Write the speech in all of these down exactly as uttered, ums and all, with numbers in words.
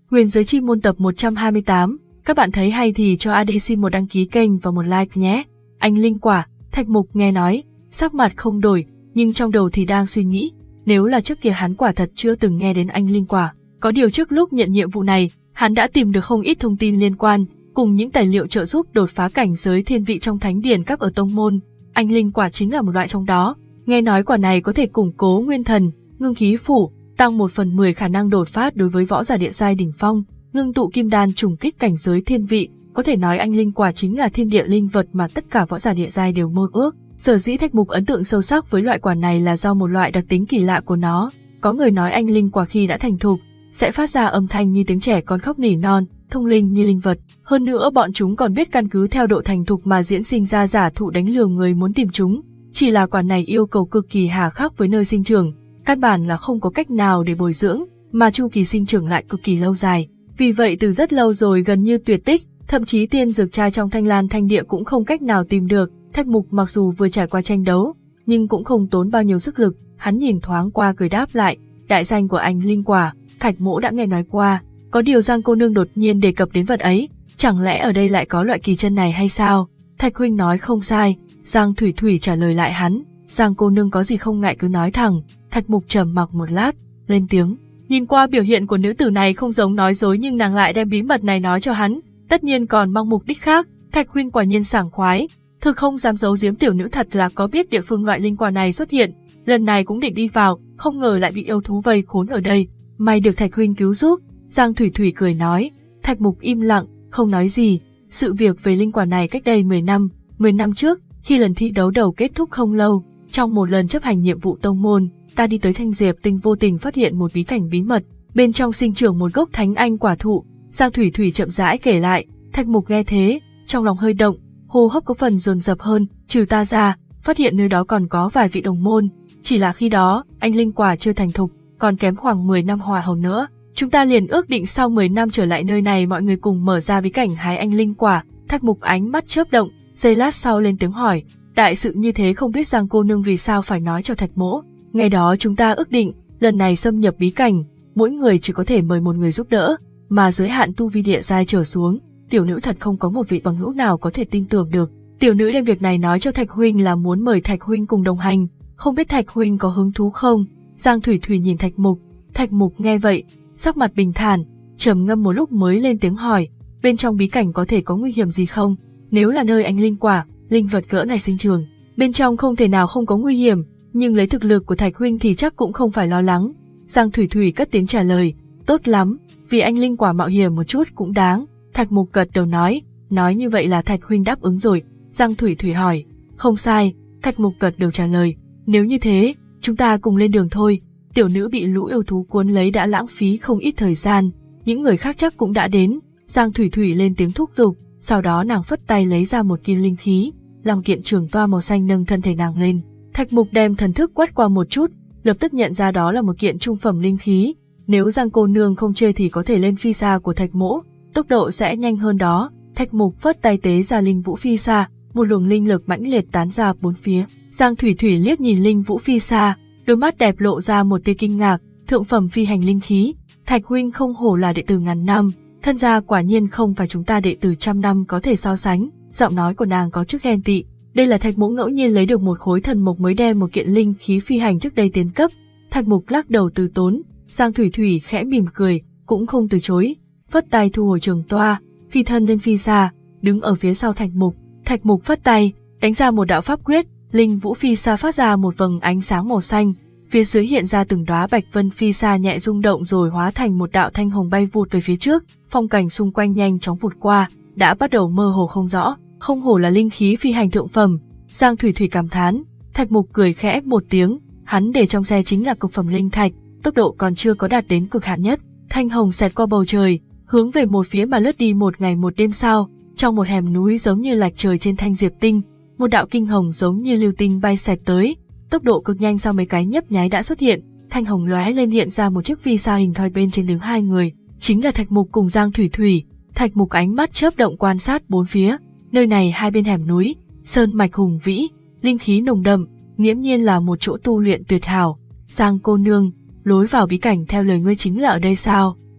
Huyền giới chi môn tập một trăm hai mươi tám, các bạn thấy hay thì cho a đê xin một đăng ký kênh và một like nhé. Anh linh quả, Thạch Mục nghe nói, sắc mặt không đổi, nhưng trong đầu thì đang suy nghĩ, nếu là trước kia hắn quả thật chưa từng nghe đến anh linh quả. Có điều trước lúc nhận nhiệm vụ này, hắn đã tìm được không ít thông tin liên quan, cùng những tài liệu trợ giúp đột phá cảnh giới thiên vị trong thánh điển cấp ở tông môn. Anh linh quả chính là một loại trong đó. Nghe nói quả này có thể củng cố nguyên thần, ngưng khí phủ, tăng một phần mười khả năng đột phá đối với võ giả địa giai đỉnh phong, ngưng tụ kim đan trùng kích cảnh giới thiên vị. Có thể nói anh linh quả chính là thiên địa linh vật mà tất cả võ giả địa giai đều mơ ước. Sở dĩ Thạch Mục ấn tượng sâu sắc với loại quả này là do một loại đặc tính kỳ lạ của nó. Có người nói anh linh quả khi đã thành thục sẽ phát ra âm thanh như tiếng trẻ con khóc nỉ non, thông linh như linh vật. Hơn nữa bọn chúng còn biết căn cứ theo độ thành thục mà diễn sinh ra giả thụ đánh lừa người muốn tìm chúng. Chỉ là quả này yêu cầu cực kỳ hà khắc với nơi sinh trưởng, căn bản là không có cách nào để bồi dưỡng, mà chu kỳ sinh trưởng lại cực kỳ lâu dài. Vì vậy từ rất lâu rồi gần như tuyệt tích, thậm chí tiên dược trai trong Thanh Lan Thanh Địa cũng không cách nào tìm được. Thạch Mục mặc dù vừa trải qua tranh đấu, nhưng cũng không tốn bao nhiêu sức lực, hắn nhìn thoáng qua cười đáp lại, đại danh của anh linh quả, Thạch Mỗ đã nghe nói qua, có điều Giang cô nương đột nhiên đề cập đến vật ấy, chẳng lẽ ở đây lại có loại kỳ chân này hay sao? Thạch huynh nói không sai, Giang Thủy Thủy trả lời lại hắn, Giang cô nương có gì không ngại cứ nói thẳng. Thạch Mục trầm mặc một lát, lên tiếng, nhìn qua biểu hiện của nữ tử này không giống nói dối nhưng nàng lại đem bí mật này nói cho hắn, tất nhiên còn mang mục đích khác. Thạch huynh quả nhiên sảng khoái, thực không dám giấu giếm tiểu nữ thật là có biết địa phương loại linh quả này xuất hiện, lần này cũng định đi vào, không ngờ lại bị yêu thú vây khốn ở đây, may được Thạch huynh cứu giúp. Giang Thủy Thủy cười nói. Thạch Mục im lặng, không nói gì. Sự việc về linh quả này cách đây mười năm, mười năm trước, khi lần thi đấu đầu kết thúc không lâu, trong một lần chấp hành nhiệm vụ tông môn, ta đi tới Thanh Diệp Tinh vô tình phát hiện một bí cảnh bí mật, bên trong sinh trưởng một gốc thánh anh quả thụ. Giang Thủy Thủy chậm rãi kể lại. Thạch Mục nghe thế, trong lòng hơi động, hô hấp có phần dồn dập hơn, trừ ta ra, phát hiện nơi đó còn có vài vị đồng môn, chỉ là khi đó, anh linh quả chưa thành thục, còn kém khoảng mười năm hòa hầu nữa. Chúng ta liền ước định sau mười năm trở lại nơi này mọi người cùng mở ra bí cảnh hái anh linh quả. Thạch Mục ánh mắt chớp động, giây lát sau lên tiếng hỏi, đại sự như thế không biết Giang cô nương vì sao phải nói cho Thạch Mỗ. Ngày đó chúng ta ước định, lần này xâm nhập bí cảnh, mỗi người chỉ có thể mời một người giúp đỡ, mà giới hạn tu vi địa giai trở xuống, tiểu nữ thật không có một vị bằng hữu nào có thể tin tưởng được. Tiểu nữ đem việc này nói cho Thạch huynh là muốn mời Thạch huynh cùng đồng hành, không biết Thạch huynh có hứng thú không? Giang Thủy Thủy nhìn Thạch Mục, Thạch Mục nghe vậy, sắc mặt bình thản, trầm ngâm một lúc mới lên tiếng hỏi, bên trong bí cảnh có thể có nguy hiểm gì không? Nếu là nơi anh linh quả, linh vật cỡ này sinh trường, bên trong không thể nào không có nguy hiểm, nhưng lấy thực lực của Thạch huynh thì chắc cũng không phải lo lắng. Giang Thủy Thủy cất tiếng trả lời, tốt lắm, vì anh linh quả mạo hiểm một chút cũng đáng. Thạch Mục gật đầu nói, nói như vậy là Thạch huynh đáp ứng rồi. Giang Thủy Thủy hỏi, không sai. Thạch Mục gật đầu trả lời, nếu như thế, chúng ta cùng lên đường thôi. Tiểu nữ bị lũ yêu thú cuốn lấy đã lãng phí không ít thời gian, những người khác chắc cũng đã đến. Giang Thủy Thủy lên tiếng thúc giục, sau đó nàng phất tay lấy ra một kiện linh khí, làm kiện trường toa màu xanh nâng thân thể nàng lên. Thạch Mục đem thần thức quét qua một chút, lập tức nhận ra đó là một kiện trung phẩm linh khí. Nếu Giang cô nương không chơi thì có thể lên phi xa của Thạch Mỗ, tốc độ sẽ nhanh hơn đó. Thạch Mục phất tay tế ra linh vũ phi xa, một luồng linh lực mãnh liệt tán ra bốn phía. Giang Thủy Thủy liếc nhìn linh vũ phi xa, đôi mắt đẹp lộ ra một tia kinh ngạc, thượng phẩm phi hành linh khí. Thạch huynh không hổ là đệ tử ngàn năm, thân gia quả nhiên không phải chúng ta đệ tử trăm năm có thể so sánh. Giọng nói của nàng có chút ghen tị. Đây là Thạch Mỗ ngẫu nhiên lấy được một khối thần mộc mới đem một kiện linh khí phi hành trước đây tiến cấp. Thạch Mục lắc đầu từ tốn. Giang Thủy Thủy khẽ mỉm cười, cũng không từ chối, phất tay thu hồi trường toa, phi thân lên phi xa, đứng ở phía sau Thạch Mục. Thạch Mục phất tay, đánh ra một đạo pháp quyết, linh vũ phi xa phát ra một vầng ánh sáng màu xanh, phía dưới hiện ra từng đóa bạch vân phi xa nhẹ rung động rồi hóa thành một đạo thanh hồng bay vụt về phía trước. Phong cảnh xung quanh nhanh chóng vụt qua, đã bắt đầu mơ hồ không rõ, không hổ là linh khí phi hành thượng phẩm. Giang Thủy Thủy cảm thán. Thạch Mục cười khẽ một tiếng, hắn để trong xe chính là cực phẩm linh thạch, tốc độ còn chưa có đạt đến cực hạn nhất. Thanh hồng xẹt qua bầu trời, hướng về một phía mà lướt đi một ngày một đêm sau. Trong một hẻm núi giống như lạch trời trên Thanh Diệp Tinh, một đạo kinh hồng giống như lưu tinh bay xẹt tới, tốc độ cực nhanh, sau mấy cái nhấp nháy đã xuất hiện. Thanh hồng lóe lên hiện ra một chiếc phi xa hình thoi, bên trên đứng hai người, chính là Thạch Mục cùng Giang Thủy Thủy. Thạch Mục ánh mắt chớp động quan sát bốn phía, nơi này hai bên hẻm núi, sơn mạch hùng vĩ, linh khí nồng đậm, nghiễm nhiên là một chỗ tu luyện tuyệt hảo. Giang cô nương, lối vào bí cảnh theo lời ngươi chính là ở đây sao?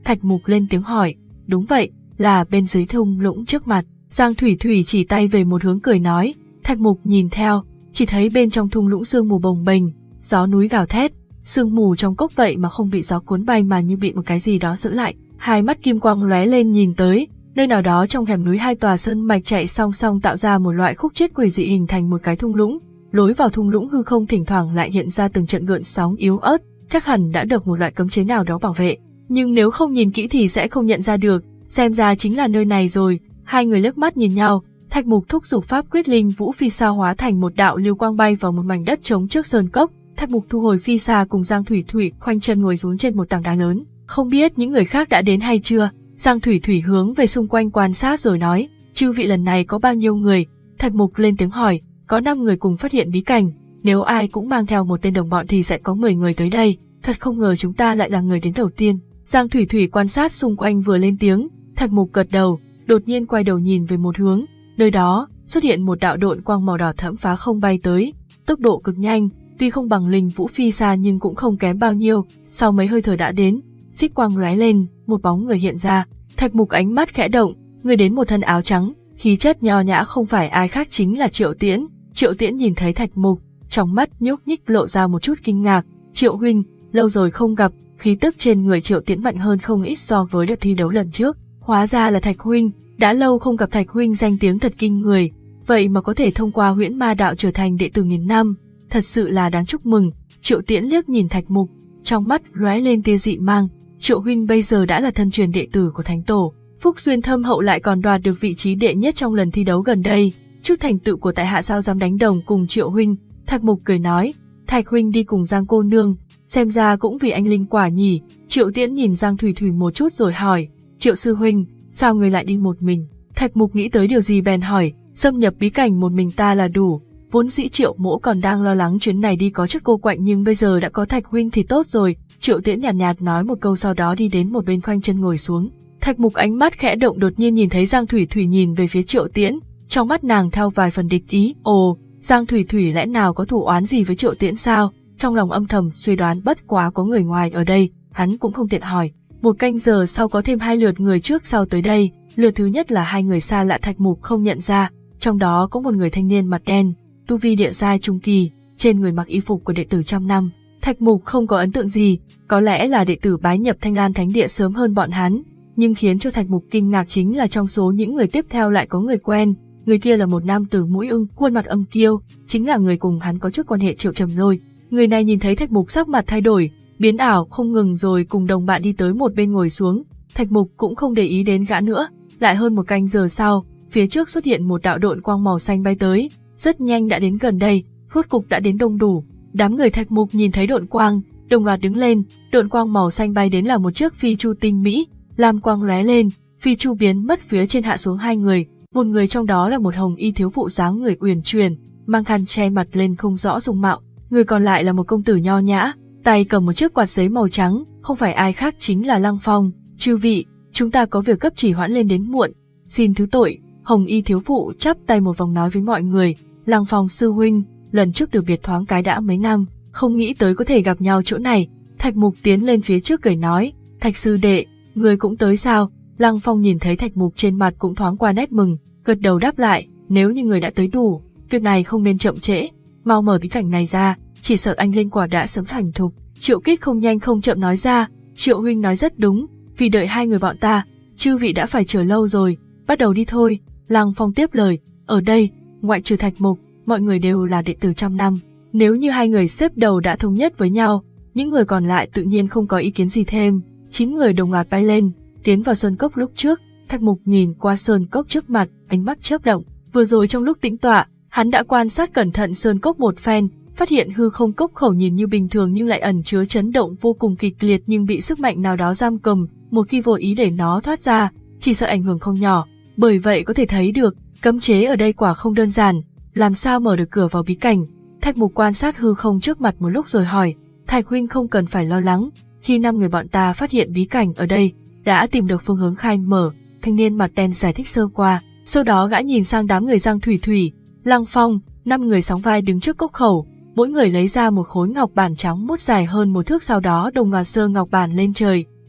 Thạch Mục lên tiếng hỏi. Đúng vậy, là bên dưới thung lũng trước mặt. Giang Thủy Thủy chỉ tay về một hướng cười nói. Thạch Mục nhìn theo, chỉ thấy bên trong thung lũng sương mù bồng bềnh, gió núi gào thét, sương mù trong cốc vậy mà không bị gió cuốn bay mà như bị một cái gì đó giữ lại. Hai mắt kim quang lóe lên nhìn tới, nơi nào đó trong hẻm núi hai tòa sơn mạch chạy song song tạo ra một loại khúc chết quỷ dị hình thành một cái thung lũng. Lối vào thung lũng hư không thỉnh thoảng lại hiện ra từng trận gợn sóng yếu ớt, chắc hẳn đã được một loại cấm chế nào đó bảo vệ. Nhưng nếu không nhìn kỹ thì sẽ không nhận ra được, xem ra chính là nơi này rồi. Hai người liếc mắt nhìn nhau, Thạch Mục thúc giục pháp quyết linh vũ phi sa hóa thành một đạo lưu quang bay vào một mảnh đất trống trước sơn cốc. Thạch Mục thu hồi phi sa cùng Giang Thủy Thủy khoanh chân ngồi xuống trên một tảng đá lớn. Không biết những người khác đã đến hay chưa? Giang Thủy Thủy hướng về xung quanh quan sát rồi nói, chư vị lần này có bao nhiêu người? Thạch Mục lên tiếng hỏi, có năm người cùng phát hiện bí cảnh, nếu ai cũng mang theo một tên đồng bọn thì sẽ có mười người tới đây, thật không ngờ chúng ta lại là người đến đầu tiên. Giang Thủy Thủy quan sát xung quanh vừa lên tiếng, Thạch Mục gật đầu, đột nhiên quay đầu nhìn về một hướng, nơi đó xuất hiện một đạo độn quang màu đỏ thẫm phá không bay tới, tốc độ cực nhanh, tuy không bằng linh vũ phi sa nhưng cũng không kém bao nhiêu, sau mấy hơi thở đã đến, xích quang lóe lên, một bóng người hiện ra. Thạch Mục ánh mắt khẽ động, người đến một thân áo trắng, khí chất nho nhã không phải ai khác chính là Triệu Tiễn. Triệu Tiễn nhìn thấy Thạch Mục, trong mắt nhúc nhích lộ ra một chút kinh ngạc. Triệu huynh, lâu rồi không gặp, khí tức trên người Triệu Tiễn mạnh hơn không ít so với đợt thi đấu lần trước. Hóa ra là Thạch huynh, đã lâu không gặp. Thạch huynh danh tiếng thật kinh người, vậy mà có thể thông qua huyễn ma đạo trở thành đệ tử nghìn năm, thật sự là đáng chúc mừng. Triệu Tiễn liếc nhìn Thạch Mục, trong mắt lóe lên tia dị mang. Triệu huynh bây giờ đã là thân truyền đệ tử của Thánh Tổ, phúc duyên thâm hậu lại còn đoạt được vị trí đệ nhất trong lần thi đấu gần đây, chút thành tựu của tại hạ sao dám đánh đồng cùng Triệu huynh. Thạch Mục cười nói, Thạch huynh đi cùng Giang cô nương, xem ra cũng vì anh linh quả nhỉ. Triệu Tiễn nhìn Giang Thủy Thủy một chút rồi hỏi, Triệu sư huynh, sao người lại đi một mình? Thạch Mục nghĩ tới điều gì bèn hỏi, xâm nhập bí cảnh một mình ta là đủ. Vốn dĩ Triệu mỗ còn đang lo lắng chuyến này đi có chút cô quạnh, nhưng bây giờ đã có Thạch huynh thì tốt rồi. Triệu Tiễn nhàn nhạt, nhạt nói một câu sau đó đi đến một bên khoanh chân ngồi xuống. Thạch Mục ánh mắt khẽ động, đột nhiên nhìn thấy Giang Thủy Thủy nhìn về phía Triệu Tiễn, trong mắt nàng theo vài phần địch ý. Ồ, Giang Thủy Thủy lẽ nào có thù oán gì với Triệu Tiễn sao? Trong lòng âm thầm suy đoán, bất quá có người ngoài ở đây, hắn cũng không tiện hỏi. Một canh giờ sau có thêm hai lượt người trước sau tới đây, lượt thứ nhất là hai người xa lạ Thạch Mục không nhận ra, trong đó có một người thanh niên mặt đen, tu vi địa giai trung kỳ, trên người mặc y phục của đệ tử trăm năm. Thạch Mục không có ấn tượng gì, có lẽ là đệ tử bái nhập Thanh Lan Thánh Địa sớm hơn bọn hắn, nhưng khiến cho Thạch Mục kinh ngạc chính là trong số những người tiếp theo lại có người quen, người kia là một nam tử mũi ưng, khuôn mặt âm kiêu, chính là người cùng hắn có chút quan hệ Triệu Trầm Lôi. Người này nhìn thấy Thạch Mục sắc mặt thay đổi, biến ảo không ngừng rồi cùng đồng bạn đi tới một bên ngồi xuống. Thạch Mục cũng không để ý đến gã nữa. Lại hơn một canh giờ sau, phía trước xuất hiện một đạo độn quang màu xanh bay tới, rất nhanh đã đến gần đây, rốt cục đã đến đông đủ. Đám người Thạch Mục nhìn thấy độn quang, đồng loạt đứng lên. Độn quang màu xanh bay đến là một chiếc phi chu tinh mỹ, lam quang lóe lên, phi chu biến mất, phía trên hạ xuống hai người. Một người trong đó là một hồng y thiếu phụ dáng người uyển chuyển, mang khăn che mặt lên không rõ dung mạo. Người còn lại là một công tử nho nhã, tay cầm một chiếc quạt giấy màu trắng, không phải ai khác chính là Lăng Phong. Chư vị, chúng ta có việc cấp chỉ hoãn lên đến muộn, xin thứ tội. Hồng y thiếu phụ chắp tay một vòng nói với mọi người, Lăng Phong sư huynh, lần trước từ biệt thoáng cái đã mấy năm, không nghĩ tới có thể gặp nhau chỗ này. Thạch Mục tiến lên phía trước cười nói, Thạch sư đệ, người cũng tới sao? Lăng Phong nhìn thấy Thạch Mục trên mặt cũng thoáng qua nét mừng, gật đầu đáp lại, nếu như người đã tới đủ, việc này không nên chậm trễ, mau mở bí cảnh này ra, chỉ sợ anh linh quả đã sớm thành thục. Triệu Kích không nhanh không chậm nói ra, Triệu huynh nói rất đúng, vì đợi hai người bọn ta, chư vị đã phải chờ lâu rồi, bắt đầu đi thôi. Lăng Phong tiếp lời, ở đây, ngoại trừ Thạch Mục, mọi người đều là đệ tử trăm năm, nếu như hai người xếp đầu đã thống nhất với nhau, những người còn lại tự nhiên không có ý kiến gì thêm. Chín người đồng loạt bay lên, tiến vào sơn cốc. Lúc trước, Thạch Mục nhìn qua sơn cốc trước mặt, ánh mắt chớp động, vừa rồi trong lúc tĩnh tọa, hắn đã quan sát cẩn thận sơn cốc một phen, phát hiện hư không cốc khẩu nhìn như bình thường nhưng lại ẩn chứa chấn động vô cùng kịch liệt, nhưng bị sức mạnh nào đó giam cầm, một khi vô ý để nó thoát ra, chỉ sợ ảnh hưởng không nhỏ. Bởi vậy có thể thấy được, cấm chế ở đây quả không đơn giản, làm sao mở được cửa vào bí cảnh. Thạch Mục quan sát hư không trước mặt một lúc rồi hỏi, Thạch huynh không cần phải lo lắng, khi năm người bọn ta phát hiện bí cảnh ở đây, đã tìm được phương hướng khai mở. Thanh niên mặt đen giải thích sơ qua, sau đó gã nhìn sang đám người Giang Thủy Thủy, Lăng Phong, năm người sóng vai đứng trước cốc khẩu, mỗi người lấy ra một khối ngọc bản trắng muốt dài hơn một thước, sau đó đồng loạt giơ ngọc bản lên trời,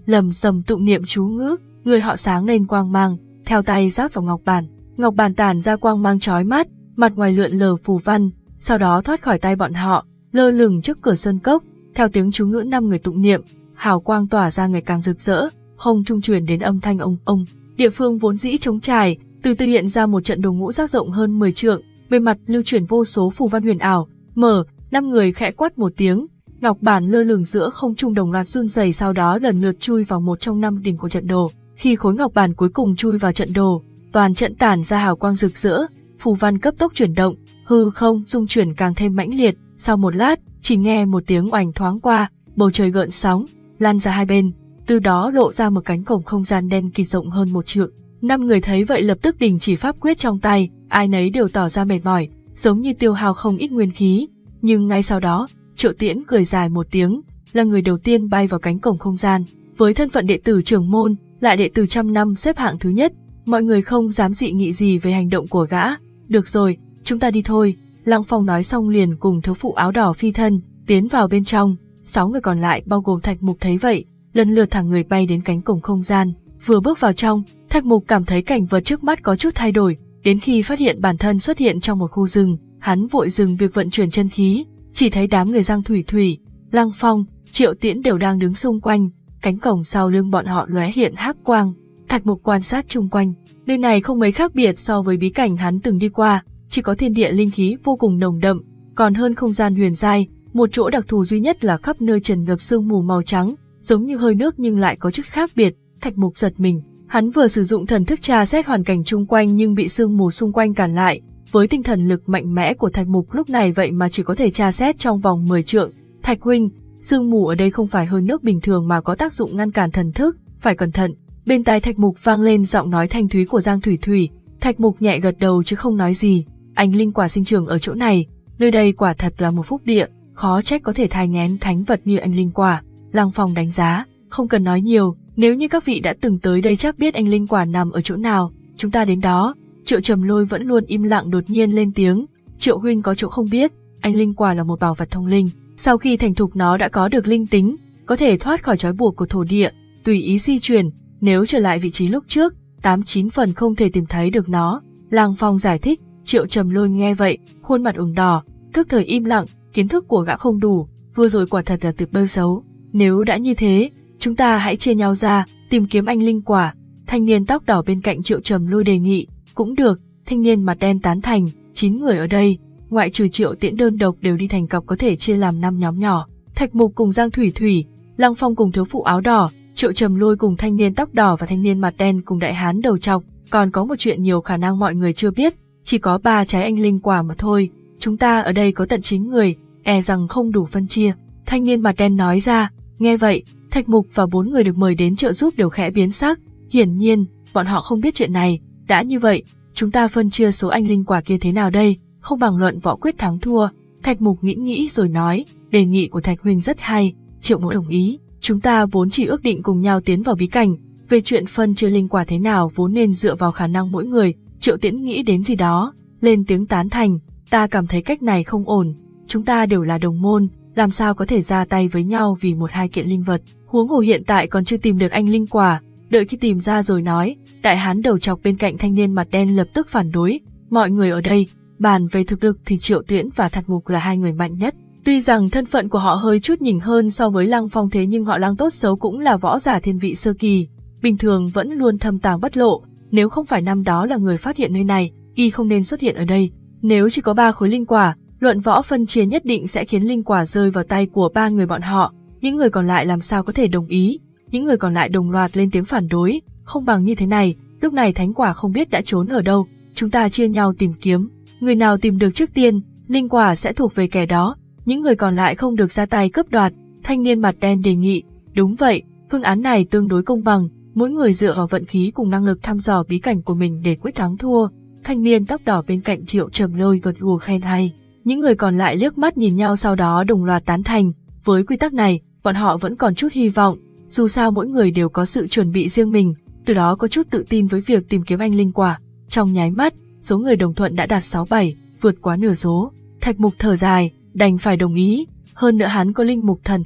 lầm rầm tụng niệm chú ngữ, người họ sáng lên quang mang, theo tay giáp vào ngọc bản. Ngọc bản tản ra quang mang chói mắt, mặt ngoài lượn lờ phù văn, sau đó thoát khỏi tay bọn họ, lơ lửng trước cửa sơn cốc. Theo tiếng chú ngữ năm người tụng niệm, hào quang tỏa ra ngày càng rực rỡ, không trung truyền đến âm thanh ông ông. Địa phương vốn dĩ trống trải, từ từ hiện ra một trận đồ ngũ giác rộng hơn mười trượng, bên mặt lưu chuyển vô số phù văn huyền ảo. Mở, năm người khẽ quát một tiếng, ngọc bản lơ lửng giữa không trung đồng loạt run rẩy, sau đó lần lượt chui vào một trong năm đỉnh của trận đồ. Khi khối ngọc bản cuối cùng chui vào trận đồ, toàn trận tản ra hào quang rực rỡ, phù văn cấp tốc chuyển động, hư không rung chuyển càng thêm mãnh liệt. Sau một lát, chỉ nghe một tiếng oành thoáng qua, bầu trời gợn sóng, lan ra hai bên, từ đó lộ ra một cánh cổng không gian đen kịt rộng hơn một trượng. Năm người thấy vậy lập tức đình chỉ pháp quyết trong tay, ai nấy đều tỏ ra mệt mỏi, giống như tiêu hao không ít nguyên khí. Nhưng ngay sau đó, Triệu Tiễn cười dài một tiếng, là người đầu tiên bay vào cánh cổng không gian. Với thân phận đệ tử trưởng môn, lại đệ tử trăm năm xếp hạng thứ nhất, mọi người không dám dị nghị gì về hành động của gã. Được rồi, chúng ta đi thôi. Lăng Phong nói xong liền cùng thiếu phụ áo đỏ phi thân, tiến vào bên trong. Sáu người còn lại bao gồm Thạch Mục thấy vậy, lần lượt thẳng người bay đến cánh cổng không gian. Vừa bước vào trong, Thạch Mục cảm thấy cảnh vật trước mắt có chút thay đổi, đến khi phát hiện bản thân xuất hiện trong một khu rừng, hắn vội dừng việc vận chuyển chân khí, chỉ thấy đám người Giang Thủy Thủy, Lăng Phong, Triệu Tiễn đều đang đứng xung quanh, cánh cổng sau lưng bọn họ lóe hiện hắc quang. Thạch Mục quan sát chung quanh, nơi này không mấy khác biệt so với bí cảnh hắn từng đi qua, chỉ có thiên địa linh khí vô cùng nồng đậm, còn hơn không gian huyền giai. Một chỗ đặc thù duy nhất là khắp nơi tràn ngập sương mù màu trắng, giống như hơi nước nhưng lại có chút khác biệt. Thạch Mục giật mình, hắn vừa sử dụng thần thức tra xét hoàn cảnh chung quanh nhưng bị sương mù xung quanh cản lại. Với tinh thần lực mạnh mẽ của Thạch Mục lúc này vậy mà chỉ có thể tra xét trong vòng mười trượng. Thạch huynh, sương mù ở đây không phải hơi nước bình thường mà có tác dụng ngăn cản thần thức, phải cẩn thận. Bên tai Thạch Mục vang lên giọng nói thanh thúy của Giang Thủy Thủy. Thạch Mục nhẹ gật đầu chứ không nói gì. Anh linh quả sinh trưởng ở chỗ này, nơi đây quả thật là một phúc địa, khó trách có thể thai nghén thánh vật như anh linh quả. Lăng Phong đánh giá, không cần nói nhiều, nếu như các vị đã từng tới đây chắc biết anh linh quả nằm ở chỗ nào, chúng ta đến đó. Triệu Trầm Lôi vẫn luôn im lặng đột nhiên lên tiếng, Triệu huynh có chỗ không biết, anh linh quả là một bảo vật thông linh, sau khi thành thục nó đã có được linh tính, có thể thoát khỏi trói buộc của thổ địa, tùy ý di chuyển, nếu trở lại vị trí lúc trước, tám chín phần không thể tìm thấy được nó. Lăng Phong giải thích. Triệu Trầm Lôi nghe vậy, khuôn mặt ửng đỏ, thức thời im lặng, kiến thức của gã không đủ, vừa rồi quả thật là tuyệt bêu xấu. Nếu đã như thế, chúng ta hãy chia nhau ra, tìm kiếm anh linh quả. Thanh niên tóc đỏ bên cạnh Triệu Trầm Lôi đề nghị. Cũng được, thanh niên mặt đen tán thành. Chín người ở đây, ngoại trừ Triệu Tiễn đơn độc đều đi thành cặp có thể chia làm năm nhóm nhỏ. Thạch Mục cùng Giang Thủy Thủy, Lăng Phong cùng thiếu phụ áo đỏ, Triệu Trầm Lôi cùng thanh niên tóc đỏ và thanh niên mặt đen cùng đại hán đầu trọc. Còn có một chuyện nhiều khả năng mọi người chưa biết, chỉ có ba trái anh linh quả mà thôi. Chúng ta ở đây có tận chín người, e rằng không đủ phân chia. Thanh niên mặt đen nói ra. Nghe vậy, Thạch Mục và bốn người được mời đến trợ giúp đều khẽ biến sắc. Hiển nhiên, bọn họ không biết chuyện này. Đã như vậy, chúng ta phân chia số anh linh quả kia thế nào đây? Không bằng luận võ quyết thắng thua. Thạch Mục nghĩ nghĩ rồi nói, đề nghị của Thạch huynh rất hay. Triệu Mỗ đồng ý. Chúng ta vốn chỉ ước định cùng nhau tiến vào bí cảnh. Về chuyện phân chia linh quả thế nào vốn nên dựa vào khả năng mỗi người. Triệu Tiễn nghĩ đến gì đó, lên tiếng tán thành. Ta cảm thấy cách này không ổn. Chúng ta đều là đồng môn, làm sao có thể ra tay với nhau vì một hai kiện linh vật. Huống hồ hiện tại còn chưa tìm được anh linh quả, đợi khi tìm ra rồi nói. Đại hán đầu trọc bên cạnh thanh niên mặt đen lập tức phản đối. Mọi người ở đây, bàn về thực lực thì Triệu Tiễn và Thạch Mục là hai người mạnh nhất. Tuy rằng thân phận của họ hơi chút nhỉnh hơn so với Lăng Phong thế nhưng họ Lăng tốt xấu cũng là võ giả thiên vị sơ kỳ, bình thường vẫn luôn thâm tàng bất lộ. Nếu không phải năm đó là người phát hiện nơi này, y không nên xuất hiện ở đây. Nếu chỉ có ba khối linh quả, luận võ phân chia nhất định sẽ khiến linh quả rơi vào tay của ba người bọn họ. Những người còn lại làm sao có thể đồng ý? Những người còn lại đồng loạt lên tiếng phản đối. Không bằng như thế này, lúc này thánh quả không biết đã trốn ở đâu, chúng ta chia nhau tìm kiếm. Người nào tìm được trước tiên, linh quả sẽ thuộc về kẻ đó. Những người còn lại không được ra tay cướp đoạt. Thanh niên mặt đen đề nghị. Đúng vậy, phương án này tương đối công bằng. Mỗi người dựa vào vận khí cùng năng lực thăm dò bí cảnh của mình để quyết thắng thua. Thanh niên tóc đỏ bên cạnh Triệu Trầm Lôi gật gù khen hay. Những người còn lại liếc mắt nhìn nhau sau đó đồng loạt tán thành. Với quy tắc này, bọn họ vẫn còn chút hy vọng. Dù sao mỗi người đều có sự chuẩn bị riêng mình, từ đó có chút tự tin với việc tìm kiếm anh linh quả. Trong nháy mắt, số người đồng thuận đã đạt sáu bảy, vượt quá nửa số. Thạch Mục thở dài, đành phải đồng ý. Hơn nữa hắn có linh mục thần thông,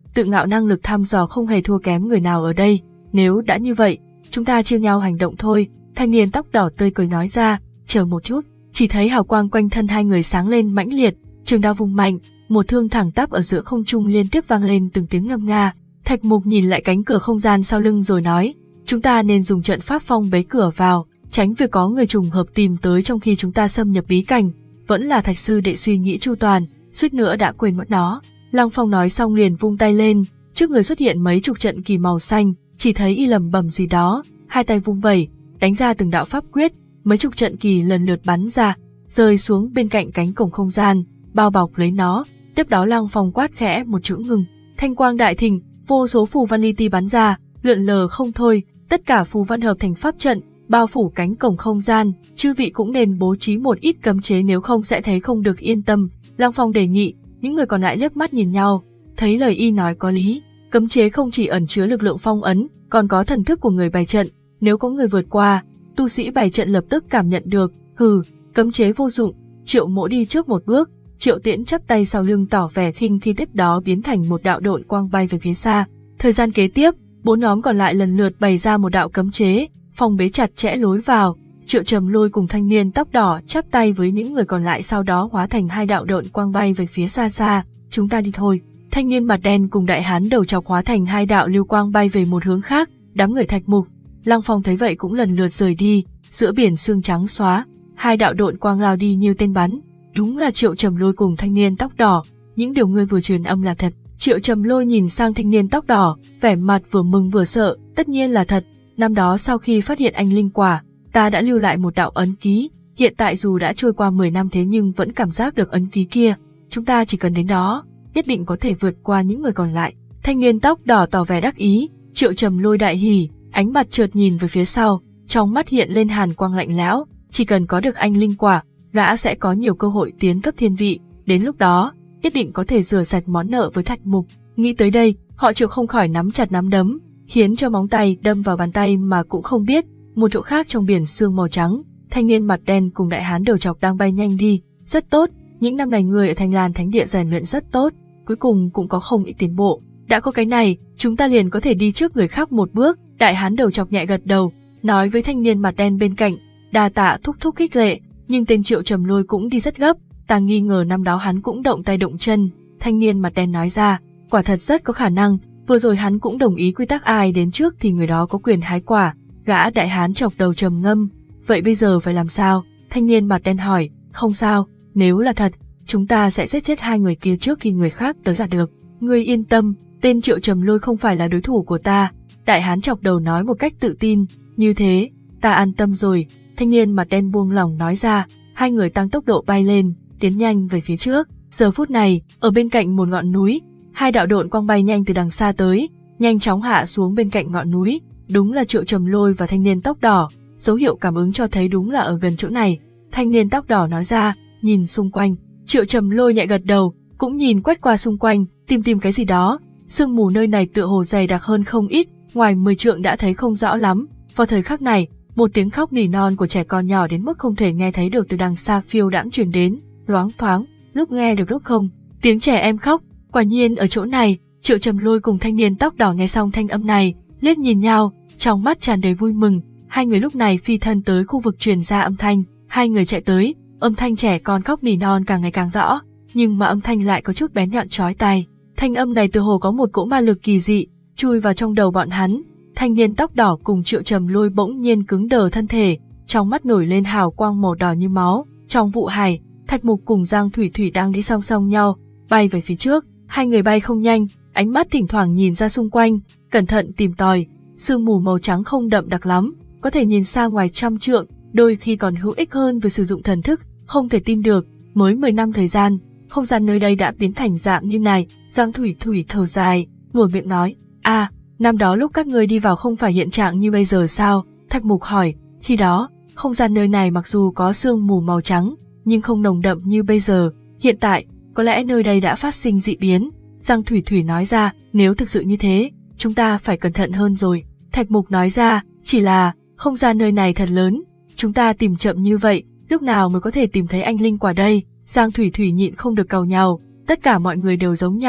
tự ngạo năng lực thăm dò không hề thua kém người nào ở đây. Nếu đã như vậy, chúng ta chia nhau hành động thôi. Thanh niên tóc đỏ tươi cười nói ra. Chờ một chút, chỉ thấy hào quang quanh thân hai người sáng lên mãnh liệt, trường đao vung mạnh, một thương thẳng tắp ở giữa không trung liên tiếp vang lên từng tiếng ngâm nga. Thạch Mục nhìn lại cánh cửa không gian sau lưng rồi nói, chúng ta nên dùng trận pháp phong bế cửa vào, tránh việc có người trùng hợp tìm tới trong khi chúng ta xâm nhập bí cảnh. Vẫn là Thạch sư đệ suy nghĩ chu toàn, suýt nữa đã quên mất nó. Lăng Phong nói xong liền vung tay lên, trước người xuất hiện mấy chục trận kỳ màu xanh, chỉ thấy y lẩm bẩm gì đó, hai tay vung vẩy, đánh ra từng đạo pháp quyết, mấy chục trận kỳ lần lượt bắn ra, rơi xuống bên cạnh cánh cổng không gian, bao bọc lấy nó. Tiếp đó Lăng Phong quát khẽ một chữ ngừng, thanh quang đại thịnh, vô số phù văn li ti bắn ra, lượn lờ không thôi, tất cả phù văn hợp thành pháp trận, bao phủ cánh cổng không gian. Chư vị cũng nên bố trí một ít cấm chế, nếu không sẽ thấy không được yên tâm. Lăng Phong đề nghị. Những người còn lại liếc mắt nhìn nhau, thấy lời y nói có lý. Cấm chế không chỉ ẩn chứa lực lượng phong ấn, còn có thần thức của người bày trận. Nếu có người vượt qua, tu sĩ bày trận lập tức cảm nhận được. Hừ, cấm chế vô dụng. Triệu Mỗ đi trước một bước. Triệu Tiễn chắp tay sau lưng tỏ vẻ khinh khi, tiếp đó biến thành một đạo độn quang bay về phía xa. Thời gian kế tiếp, bốn nhóm còn lại lần lượt bày ra một đạo cấm chế, phong bế chặt chẽ lối vào. Triệu Trầm Lôi cùng thanh niên tóc đỏ chắp tay với những người còn lại, sau đó hóa thành hai đạo độn quang bay về phía xa xa. Chúng ta đi thôi. Thanh niên mặt đen cùng đại hán đầu chọc hóa thành hai đạo lưu quang bay về một hướng khác. Đám người Thạch Mục, Lăng Phong thấy vậy cũng lần lượt rời đi. Giữa biển sương trắng xóa, hai đạo độn quang lao đi như tên bắn. Đúng là Triệu Trầm Lôi cùng thanh niên tóc đỏ. Những điều ngươi vừa truyền âm là thật. Triệu Trầm Lôi nhìn sang thanh niên tóc đỏ, vẻ mặt vừa mừng vừa sợ. Tất nhiên là thật. Năm đó sau khi phát hiện anh linh quả, ta đã lưu lại một đạo ấn ký, hiện tại dù đã trôi qua mười năm thế nhưng vẫn cảm giác được ấn ký kia. Chúng ta chỉ cần đến đó, nhất định có thể vượt qua những người còn lại. Thanh niên tóc đỏ tỏ vẻ đắc ý. Triệu Trầm Lôi đại hỉ, ánh mặt chợt nhìn về phía sau, trong mắt hiện lên hàn quang lạnh lẽo. Chỉ cần có được anh linh quả, gã sẽ có nhiều cơ hội tiến cấp thiên vị. Đến lúc đó, nhất định có thể rửa sạch món nợ với Thạch Mục. Nghĩ tới đây, họ Triệu không khỏi nắm chặt nắm đấm, khiến cho móng tay đâm vào bàn tay mà cũng không biết. Một chỗ khác trong biển sương màu trắng, thanh niên mặt đen cùng đại hán đầu chọc đang bay nhanh đi. Rất tốt, những năm này người ở Thanh Lan Thánh Địa rèn luyện rất tốt, cuối cùng cũng có không ít tiến bộ. Đã có cái này, chúng ta liền có thể đi trước người khác một bước. Đại hán đầu chọc nhẹ gật đầu, nói với thanh niên mặt đen bên cạnh, đa tạ thúc thúc khích lệ. Nhưng tên Triệu Trầm Lôi cũng đi rất gấp, ta nghi ngờ năm đó hắn cũng động tay động chân. Thanh niên mặt đen nói ra, quả thật rất có khả năng, vừa rồi hắn cũng đồng ý quy tắc ai đến trước thì người đó có quyền hái quả. Gã đại hán chọc đầu trầm ngâm, vậy bây giờ phải làm sao? Thanh niên mặt đen hỏi, không sao, nếu là thật, chúng ta sẽ giết chết hai người kia trước khi người khác tới là được. Ngươi yên tâm, tên Triệu Trầm Lôi không phải là đối thủ của ta. Đại hán chọc đầu nói một cách tự tin, như thế, ta an tâm rồi. Thanh niên mặt đen buông lỏng nói ra, hai người tăng tốc độ bay lên, tiến nhanh về phía trước. Giờ phút này, ở bên cạnh một ngọn núi, hai đạo độn quang bay nhanh từ đằng xa tới, nhanh chóng hạ xuống bên cạnh ngọn núi. Đúng là Triệu Trầm Lôi và thanh niên tóc đỏ, dấu hiệu cảm ứng cho thấy đúng là ở gần chỗ này. Thanh niên tóc đỏ nói ra, nhìn xung quanh. Triệu Trầm Lôi nhẹ gật đầu, cũng nhìn quét qua xung quanh, tìm tìm cái gì đó. Sương mù nơi này tựa hồ dày đặc hơn không ít, ngoài mười trượng đã thấy không rõ lắm. Vào thời khắc này, một tiếng khóc nỉ non của trẻ con nhỏ đến mức không thể nghe thấy được từ đằng xa phiêu đãng truyền đến, loáng thoáng, lúc nghe được lúc không. Tiếng trẻ em khóc, quả nhiên ở chỗ này. Triệu Trầm Lôi cùng thanh niên tóc đỏ nghe xong thanh âm này, liếc nhìn nhau, trong mắt tràn đầy vui mừng. Hai người lúc này phi thân tới khu vực truyền ra âm thanh, hai người chạy tới, âm thanh trẻ con khóc nỉ non càng ngày càng rõ, nhưng mà âm thanh lại có chút bén nhọn chói tai. Thanh âm này tựa hồ có một cỗ ma lực kỳ dị chui vào trong đầu bọn hắn. Thanh niên tóc đỏ cùng Triệu Trầm Lôi bỗng nhiên cứng đờ thân thể, trong mắt nổi lên hào quang màu đỏ như máu. Trong vụ hải, Thạch Mục cùng Giang Thủy Thủy đang đi song song nhau, bay về phía trước. Hai người bay không nhanh, ánh mắt thỉnh thoảng nhìn ra xung quanh, cẩn thận tìm tòi. Sương mù màu trắng không đậm đặc lắm, có thể nhìn xa ngoài trăm trượng, đôi khi còn hữu ích hơn với sử dụng thần thức. Không thể tin được, mới mười năm thời gian, không gian nơi đây đã biến thành dạng như này. Giang Thủy Thủy thở dài, mở miệng nói, à, năm đó lúc các ngươi đi vào không phải hiện trạng như bây giờ sao? Thạch Mục hỏi, khi đó, không gian nơi này mặc dù có sương mù màu trắng, nhưng không nồng đậm như bây giờ. Hiện tại, có lẽ nơi đây đã phát sinh dị biến. Giang Thủy Thủy nói ra, nếu thực sự như thế, chúng ta phải cẩn thận hơn rồi. Thạch Mục nói ra, chỉ là, không gian nơi này thật lớn, chúng ta tìm chậm như vậy, lúc nào mới có thể tìm thấy anh linh quả đây? Giang Thủy Thủy nhịn không được càu nhàu, tất cả mọi người đều giống nhau,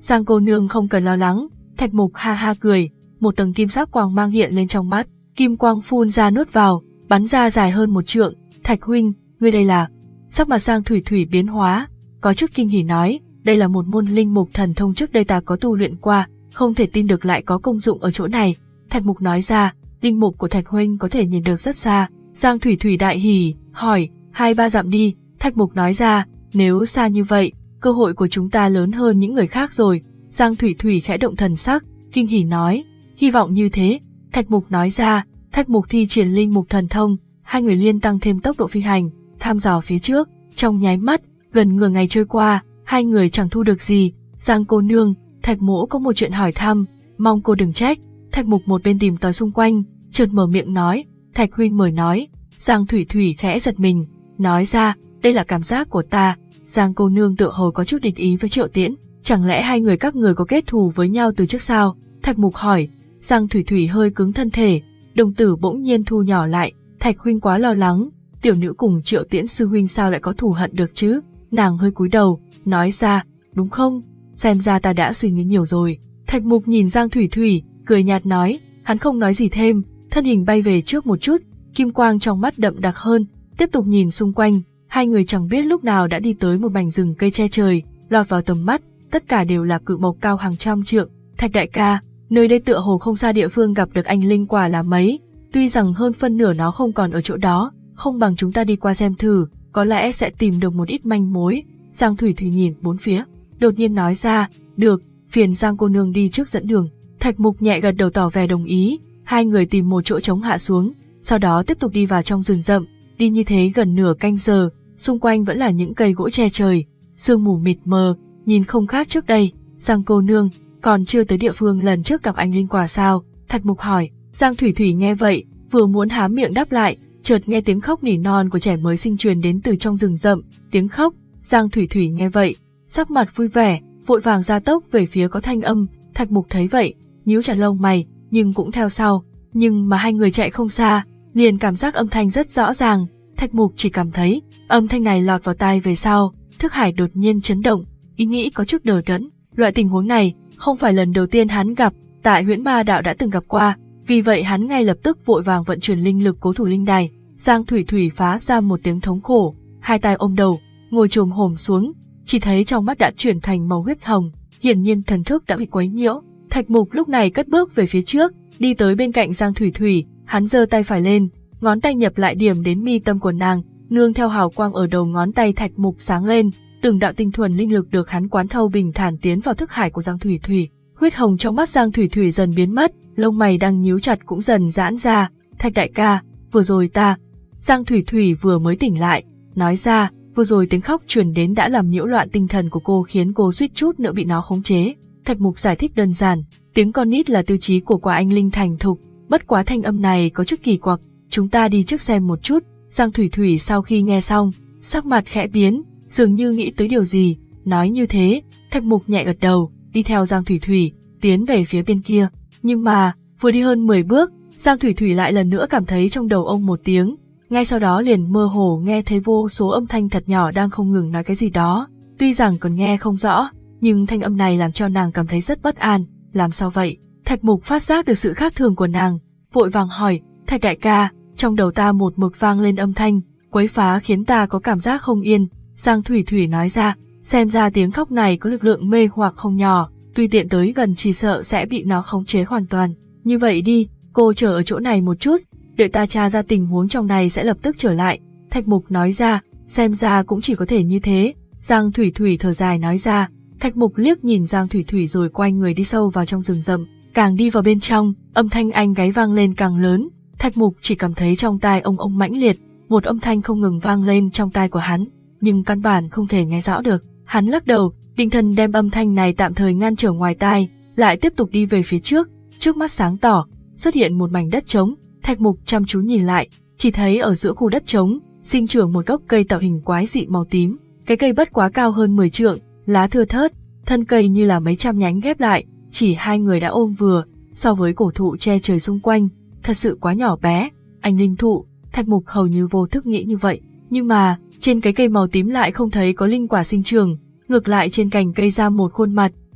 Giang cô nương không cần lo lắng. Thạch Mục ha ha cười, một tầng kim sắc quang mang hiện lên trong mắt, kim quang phun ra nuốt vào, bắn ra dài hơn một trượng. Thạch huynh, ngươi đây là? Sắc mặt Giang Thủy Thủy biến hóa, có chút kinh hỉ nói, đây là một môn linh mục thần thông trước đây ta có tu luyện qua, không thể tin được lại có công dụng ở chỗ này. Thạch Mục nói ra, linh mục của Thạch huynh có thể nhìn được rất xa. Giang Thủy Thủy đại hỉ, hỏi, hai ba dặm đi. Thạch Mục nói ra, nếu xa như vậy, cơ hội của chúng ta lớn hơn những người khác rồi. Giang Thủy Thủy khẽ động thần sắc, kinh hỉ nói, hy vọng như thế. Thạch Mục nói ra, Thạch Mục thi triển linh mục thần thông, hai người liên tăng thêm tốc độ phi hành, thăm dò phía trước. Trong nháy mắt, gần nửa ngày trôi qua, hai người chẳng thu được gì. Giang cô nương, Thạch mỗ có một chuyện hỏi thăm, mong cô đừng trách. Thạch Mục một bên tìm tòi xung quanh, chợt mở miệng nói, Thạch huynh mời nói. Giang Thủy Thủy khẽ giật mình, nói ra, đây là cảm giác của ta. Giang cô nương tựa hồ có chút địch ý với Triệu Tiễn, chẳng lẽ hai người các người có kết thù với nhau từ trước sao? Thạch Mục hỏi. Giang Thủy Thủy hơi cứng thân thể, đồng tử bỗng nhiên thu nhỏ lại, Thạch huynh quá lo lắng, tiểu nữ cùng Triệu Tiễn sư huynh sao lại có thù hận được chứ? Nàng hơi cúi đầu, nói ra, đúng không? Xem ra ta đã suy nghĩ nhiều rồi. Thạch Mục nhìn Giang Thủy Thủy, cười nhạt nói, hắn không nói gì thêm, thân hình bay về trước một chút, kim quang trong mắt đậm đặc hơn, tiếp tục nhìn xung quanh, hai người chẳng biết lúc nào đã đi tới một mảnh rừng cây che trời, lọt vào tầm mắt, tất cả đều là cự mộc cao hàng trăm trượng. Thạch đại ca, nơi đây tựa hồ không xa địa phương gặp được anh linh quả là mấy, tuy rằng hơn phân nửa nó không còn ở chỗ đó, không bằng chúng ta đi qua xem thử, có lẽ sẽ tìm được một ít manh mối. Giang Thủy Thủy nhìn bốn phía, đột nhiên nói ra, được, phiền Giang cô nương đi trước dẫn đường. Thạch Mục nhẹ gật đầu tỏ vẻ đồng ý, hai người tìm một chỗ trống hạ xuống, sau đó tiếp tục đi vào trong rừng rậm, đi như thế gần nửa canh giờ, xung quanh vẫn là những cây gỗ che trời, sương mù mịt mờ, nhìn không khác trước đây. Giang cô nương, còn chưa tới địa phương lần trước gặp anh linh quả sao? Thạch Mục hỏi. Giang Thủy Thủy nghe vậy, vừa muốn há miệng đáp lại, chợt nghe tiếng khóc nỉ non của trẻ mới sinh truyền đến từ trong rừng rậm, tiếng khóc. Giang Thủy Thủy nghe vậy, sắc mặt vui vẻ, vội vàng ra tốc về phía có thanh âm. Thạch Mục thấy vậy, nhíu chặt lông mày, nhưng cũng theo sau, nhưng mà hai người chạy không xa, liền cảm giác âm thanh rất rõ ràng. Thạch Mục chỉ cảm thấy âm thanh này lọt vào tai về sau, thức hải đột nhiên chấn động, ý nghĩ có chút đờ đẫn. Loại tình huống này không phải lần đầu tiên hắn gặp, tại Huyễn Ma Đạo đã từng gặp qua, vì vậy hắn ngay lập tức vội vàng vận chuyển linh lực cố thủ linh đài. Giang Thủy Thủy phá ra một tiếng thống khổ, hai tay ôm đầu, ngồi chồm hổm xuống, chỉ thấy trong mắt đã chuyển thành màu huyết hồng, hiển nhiên thần thức đã bị quấy nhiễu. Thạch Mục lúc này cất bước về phía trước, đi tới bên cạnh Giang Thủy Thủy, hắn giơ tay phải lên, ngón tay nhập lại điểm đến mi tâm của nàng, nương theo hào quang ở đầu ngón tay Thạch Mục sáng lên, từng đạo tinh thuần linh lực được hắn quán thâu bình thản tiến vào thức hải của Giang Thủy Thủy. Huyết hồng trong mắt Giang Thủy Thủy dần biến mất, lông mày đang nhíu chặt cũng dần giãn ra. Thạch đại ca, vừa rồi ta... Giang Thủy Thủy vừa mới tỉnh lại, nói ra, vừa rồi tiếng khóc truyền đến đã làm nhiễu loạn tinh thần của cô, khiến cô suýt chút nữa bị nó khống chế. Thạch Mục giải thích đơn giản, tiếng con nít là tiêu chí của quả anh linh thành thục, bất quá thanh âm này có chút kỳ quặc, chúng ta đi trước xem một chút. Giang Thủy Thủy sau khi nghe xong, sắc mặt khẽ biến, dường như nghĩ tới điều gì, nói như thế. Thạch Mục nhẹ gật đầu, đi theo Giang Thủy Thủy, tiến về phía bên kia. Nhưng mà, vừa đi hơn mười bước, Giang Thủy Thủy lại lần nữa cảm thấy trong đầu ông một tiếng, ngay sau đó liền mơ hồ nghe thấy vô số âm thanh thật nhỏ đang không ngừng nói cái gì đó. Tuy rằng còn nghe không rõ, nhưng thanh âm này làm cho nàng cảm thấy rất bất an. Làm sao vậy? Thạch Mục phát giác được sự khác thường của nàng, vội vàng hỏi, Thạch đại ca, trong đầu ta một mực vang lên âm thanh, quấy phá khiến ta có cảm giác không yên. Giang Thủy Thủy nói ra, xem ra tiếng khóc này có lực lượng mê hoặc không nhỏ, tuy tiện tới gần chỉ sợ sẽ bị nó khống chế hoàn toàn. Như vậy đi, cô chờ ở chỗ này một chút, đợi ta tra ra tình huống trong này sẽ lập tức trở lại. Thạch Mục nói ra, xem ra cũng chỉ có thể như thế. Giang Thủy Thủy thở dài nói ra. Thạch Mục liếc nhìn Giang Thủy Thủy rồi quay người đi sâu vào trong rừng rậm. Càng đi vào bên trong, âm thanh anh gáy vang lên càng lớn. Thạch Mục chỉ cảm thấy trong tai ông ông mãnh liệt, một âm thanh không ngừng vang lên trong tai của hắn, nhưng căn bản không thể nghe rõ được. Hắn lắc đầu, định thần đem âm thanh này tạm thời ngăn trở ngoài tai, lại tiếp tục đi về phía trước. Trước mắt sáng tỏ, xuất hiện một mảnh đất trống. Thạch Mục chăm chú nhìn lại, chỉ thấy ở giữa khu đất trống sinh trưởng một gốc cây tạo hình quái dị màu tím. Cái cây bất quá cao hơn mười trượng, lá thưa thớt, thân cây như là mấy trăm nhánh ghép lại, chỉ hai người đã ôm vừa, so với cổ thụ che trời xung quanh, thật sự quá nhỏ bé. Anh linh thụ, Thạch Mục hầu như vô thức nghĩ như vậy, nhưng mà trên cái cây màu tím lại không thấy có linh quả sinh trưởng, ngược lại trên cành cây ra một khuôn mặt,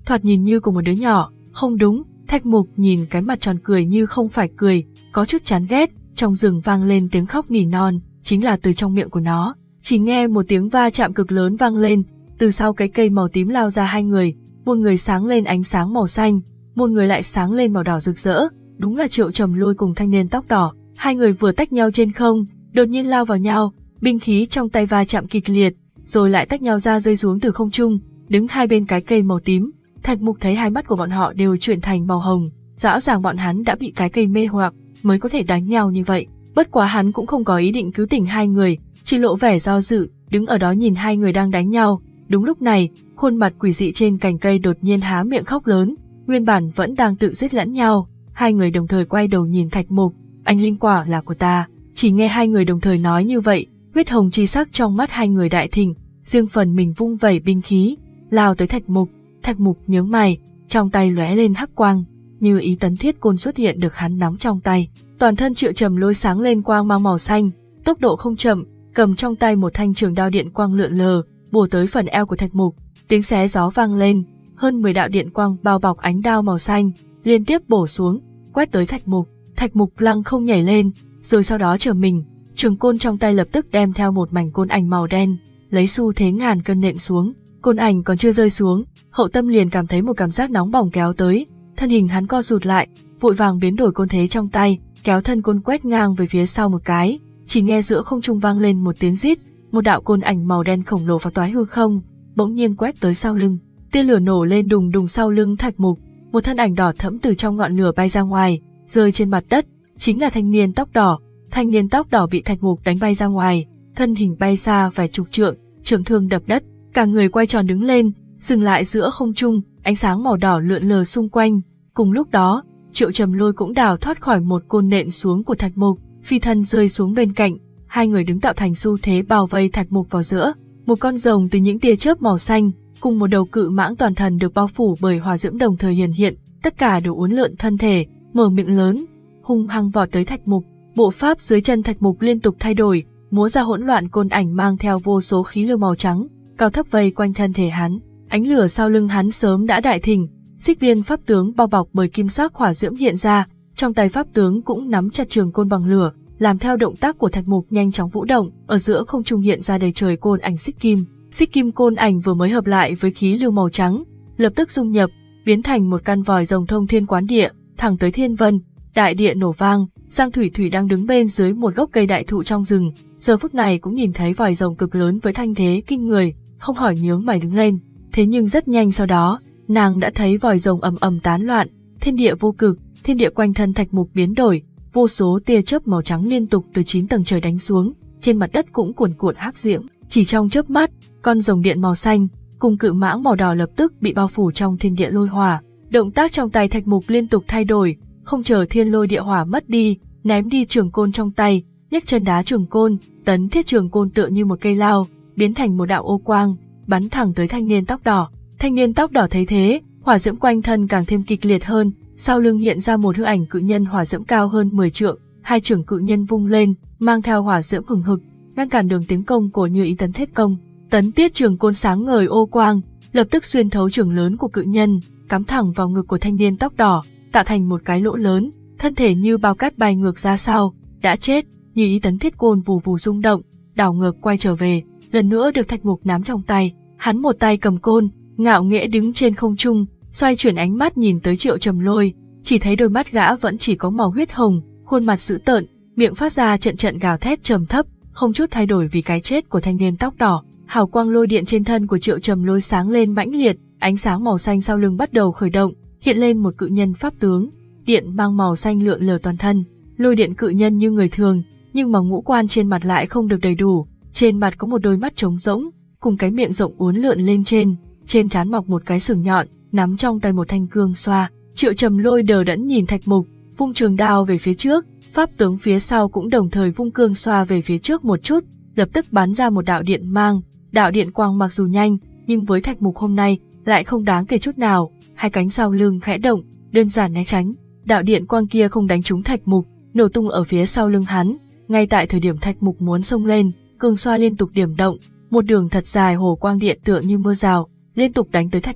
thoạt nhìn như của một đứa nhỏ. Không đúng, Thạch Mục nhìn cái mặt tròn cười như không phải cười, có chút chán ghét. Trong rừng vang lên tiếng khóc nỉ non, chính là từ trong miệng của nó. Chỉ nghe một tiếng va chạm cực lớn vang lên, từ sau cái cây màu tím lao ra hai người, một người sáng lên ánh sáng màu xanh, một người lại sáng lên màu đỏ rực rỡ, đúng là Triệu Trầm Lôi cùng thanh niên tóc đỏ. Hai người vừa tách nhau trên không, đột nhiên lao vào nhau, binh khí trong tay va chạm kịch liệt, rồi lại tách nhau ra rơi xuống từ không trung, đứng hai bên cái cây màu tím. Thạch Mục thấy hai mắt của bọn họ đều chuyển thành màu hồng, rõ ràng bọn hắn đã bị cái cây mê hoặc mới có thể đánh nhau như vậy. Bất quá hắn cũng không có ý định cứu tỉnh hai người, chỉ lộ vẻ do dự, đứng ở đó nhìn hai người đang đánh nhau. Đúng lúc này, khuôn mặt quỷ dị trên cành cây đột nhiên há miệng khóc lớn, nguyên bản vẫn đang tự giết lẫn nhau. Hai người đồng thời quay đầu nhìn Thạch Mục, anh linh quả là của ta. Chỉ nghe hai người đồng thời nói như vậy, huyết hồng chi sắc trong mắt hai người đại thịnh, riêng phần mình vung vẩy binh khí, lao tới Thạch Mục. Thạch Mục nhướng mày, trong tay lóe lên hắc quang, như ý tấn thiết côn xuất hiện được hắn nắm trong tay. Toàn thân Triệu Trầm Lôi sáng lên quang mang màu xanh, tốc độ không chậm, cầm trong tay một thanh trường đao điện quang lượn lờ, bổ tới phần eo của Thạch Mục. Tiếng xé gió vang lên, hơn mười đạo điện quang bao bọc ánh đao màu xanh, liên tiếp bổ xuống, quét tới Thạch Mục. Thạch Mục lăng không nhảy lên, rồi sau đó trở mình, trường côn trong tay lập tức đem theo một mảnh côn ảnh màu đen, lấy xu thế ngàn cân nện xuống. Côn ảnh còn chưa rơi xuống, Hậu Tâm liền cảm thấy một cảm giác nóng bỏng kéo tới, thân hình hắn co rụt lại, vội vàng biến đổi côn thế trong tay, kéo thân côn quét ngang về phía sau một cái, chỉ nghe giữa không trung vang lên một tiếng rít, một đạo côn ảnh màu đen khổng lồ phá toái hư không, bỗng nhiên quét tới sau lưng. Tia lửa nổ lên đùng đùng sau lưng Thạch Mục, một thân ảnh đỏ thẫm từ trong ngọn lửa bay ra ngoài, rơi trên mặt đất, chính là thanh niên tóc đỏ. Thanh niên tóc đỏ bị Thạch Mục đánh bay ra ngoài, thân hình bay xa vài chục trượng, trường thương đập đất, cả người quay tròn đứng lên, dừng lại giữa không trung, ánh sáng màu đỏ lượn lờ xung quanh. Cùng lúc đó, Triệu Trầm Lôi cũng đào thoát khỏi một côn nện xuống của Thạch Mục, phi thân rơi xuống bên cạnh, hai người đứng tạo thành xu thế bao vây Thạch Mục vào giữa. Một con rồng từ những tia chớp màu xanh, cùng một đầu cự mãng toàn thân được bao phủ bởi hỏa diễm đồng thời hiện hiện, tất cả đều uốn lượn thân thể, mở miệng lớn, hung hăng vọt tới Thạch Mục. Bộ pháp dưới chân Thạch Mục liên tục thay đổi, múa ra hỗn loạn côn ảnh mang theo vô số khí lưu màu trắng, cao thấp vây quanh thân thể hắn. Ánh lửa sau lưng hắn sớm đã đại thịnh, xích viên pháp tướng bao bọc bởi kim sắc hỏa diễm hiện ra, trong tay pháp tướng cũng nắm chặt trường côn bằng lửa, làm theo động tác của Thạch Mục nhanh chóng vũ động, ở giữa không trung hiện ra đầy trời côn ảnh xích kim. Xích kim côn ảnh vừa mới hợp lại với khí lưu màu trắng, lập tức dung nhập, biến thành một căn vòi rồng thông thiên quán địa, thẳng tới thiên vân. Đại địa nổ vang, Giang Thủy Thủy đang đứng bên dưới một gốc cây đại thụ trong rừng, giờ phút này cũng nhìn thấy vòi rồng cực lớn với thanh thế kinh người, không khỏi nhướng mày đứng lên. Thế nhưng rất nhanh sau đó, nàng đã thấy vòi rồng ầm ầm tán loạn, thiên địa vô cực, thiên địa quanh thân Thạch Mục biến đổi, vô số tia chớp màu trắng liên tục từ chín tầng trời đánh xuống, trên mặt đất cũng cuồn cuộn hắc diễm. Chỉ trong chớp mắt, con rồng điện màu xanh cùng cự mãng màu đỏ lập tức bị bao phủ trong thiên địa lôi hỏa. Động tác trong tay Thạch Mục liên tục thay đổi, không chờ thiên lôi địa hỏa mất đi, ném đi trường côn trong tay, nhấc chân đá trường côn, tấn thiết trường côn tựa như một cây lao, biến thành một đạo ô quang, bắn thẳng tới thanh niên tóc đỏ. Thanh niên tóc đỏ thấy thế, hỏa diễm quanh thân càng thêm kịch liệt hơn, sau lưng hiện ra một hư ảnh cự nhân hỏa diễm cao hơn mười trượng, hai trưởng cự nhân vung lên, mang theo hỏa diễm hừng hực, ngăn cản đường tiến công của Như Ý Tấn Thiết Công. Tấn tiết trường côn sáng ngời ô quang, lập tức xuyên thấu trường lớn của cự nhân, cắm thẳng vào ngực của thanh niên tóc đỏ, tạo thành một cái lỗ lớn, thân thể như bao cát bay ngược ra sau, đã chết. Như Ý Tấn Thiết Côn vù vù rung động, đảo ngược quay trở về, lần nữa được Thạch Mục nắm trong tay, hắn một tay cầm côn, ngạo nghễ đứng trên không trung, xoay chuyển ánh mắt nhìn tới Triệu Trầm Lôi, chỉ thấy đôi mắt gã vẫn chỉ có màu huyết hồng, khuôn mặt dữ tợn, miệng phát ra trận trận gào thét trầm thấp, không chút thay đổi vì cái chết của thanh niên tóc đỏ. Hào quang lôi điện trên thân của Triệu Trầm Lôi sáng lên mãnh liệt, ánh sáng màu xanh sau lưng bắt đầu khởi động, hiện lên một cự nhân pháp tướng, điện mang màu xanh lượn lờ toàn thân. Lôi điện cự nhân như người thường, nhưng mà ngũ quan trên mặt lại không được đầy đủ, trên mặt có một đôi mắt trống rỗng, cùng cái miệng rộng uốn lượn lên trên, trên trán mọc một cái sừng nhọn, nắm trong tay một thanh cương xoa. Triệu Trầm Lôi đờ đẫn nhìn Thạch Mục, vung trường đao về phía trước, pháp tướng phía sau cũng đồng thời vung cương xoa về phía trước một chút, lập tức bắn ra một đạo điện mang. Đạo điện quang mặc dù nhanh, nhưng với Thạch Mục hôm nay lại không đáng kể chút nào, hai cánh sau lưng khẽ động, đơn giản né tránh. Đạo điện quang kia không đánh trúng Thạch Mục, nổ tung ở phía sau lưng hắn. Ngay tại thời điểm Thạch Mục muốn xông lên, cương xoa liên tục điểm động, một đường thật dài hồ quang điện tựa như mưa rào, liên tục đánh tới Thạch Mục.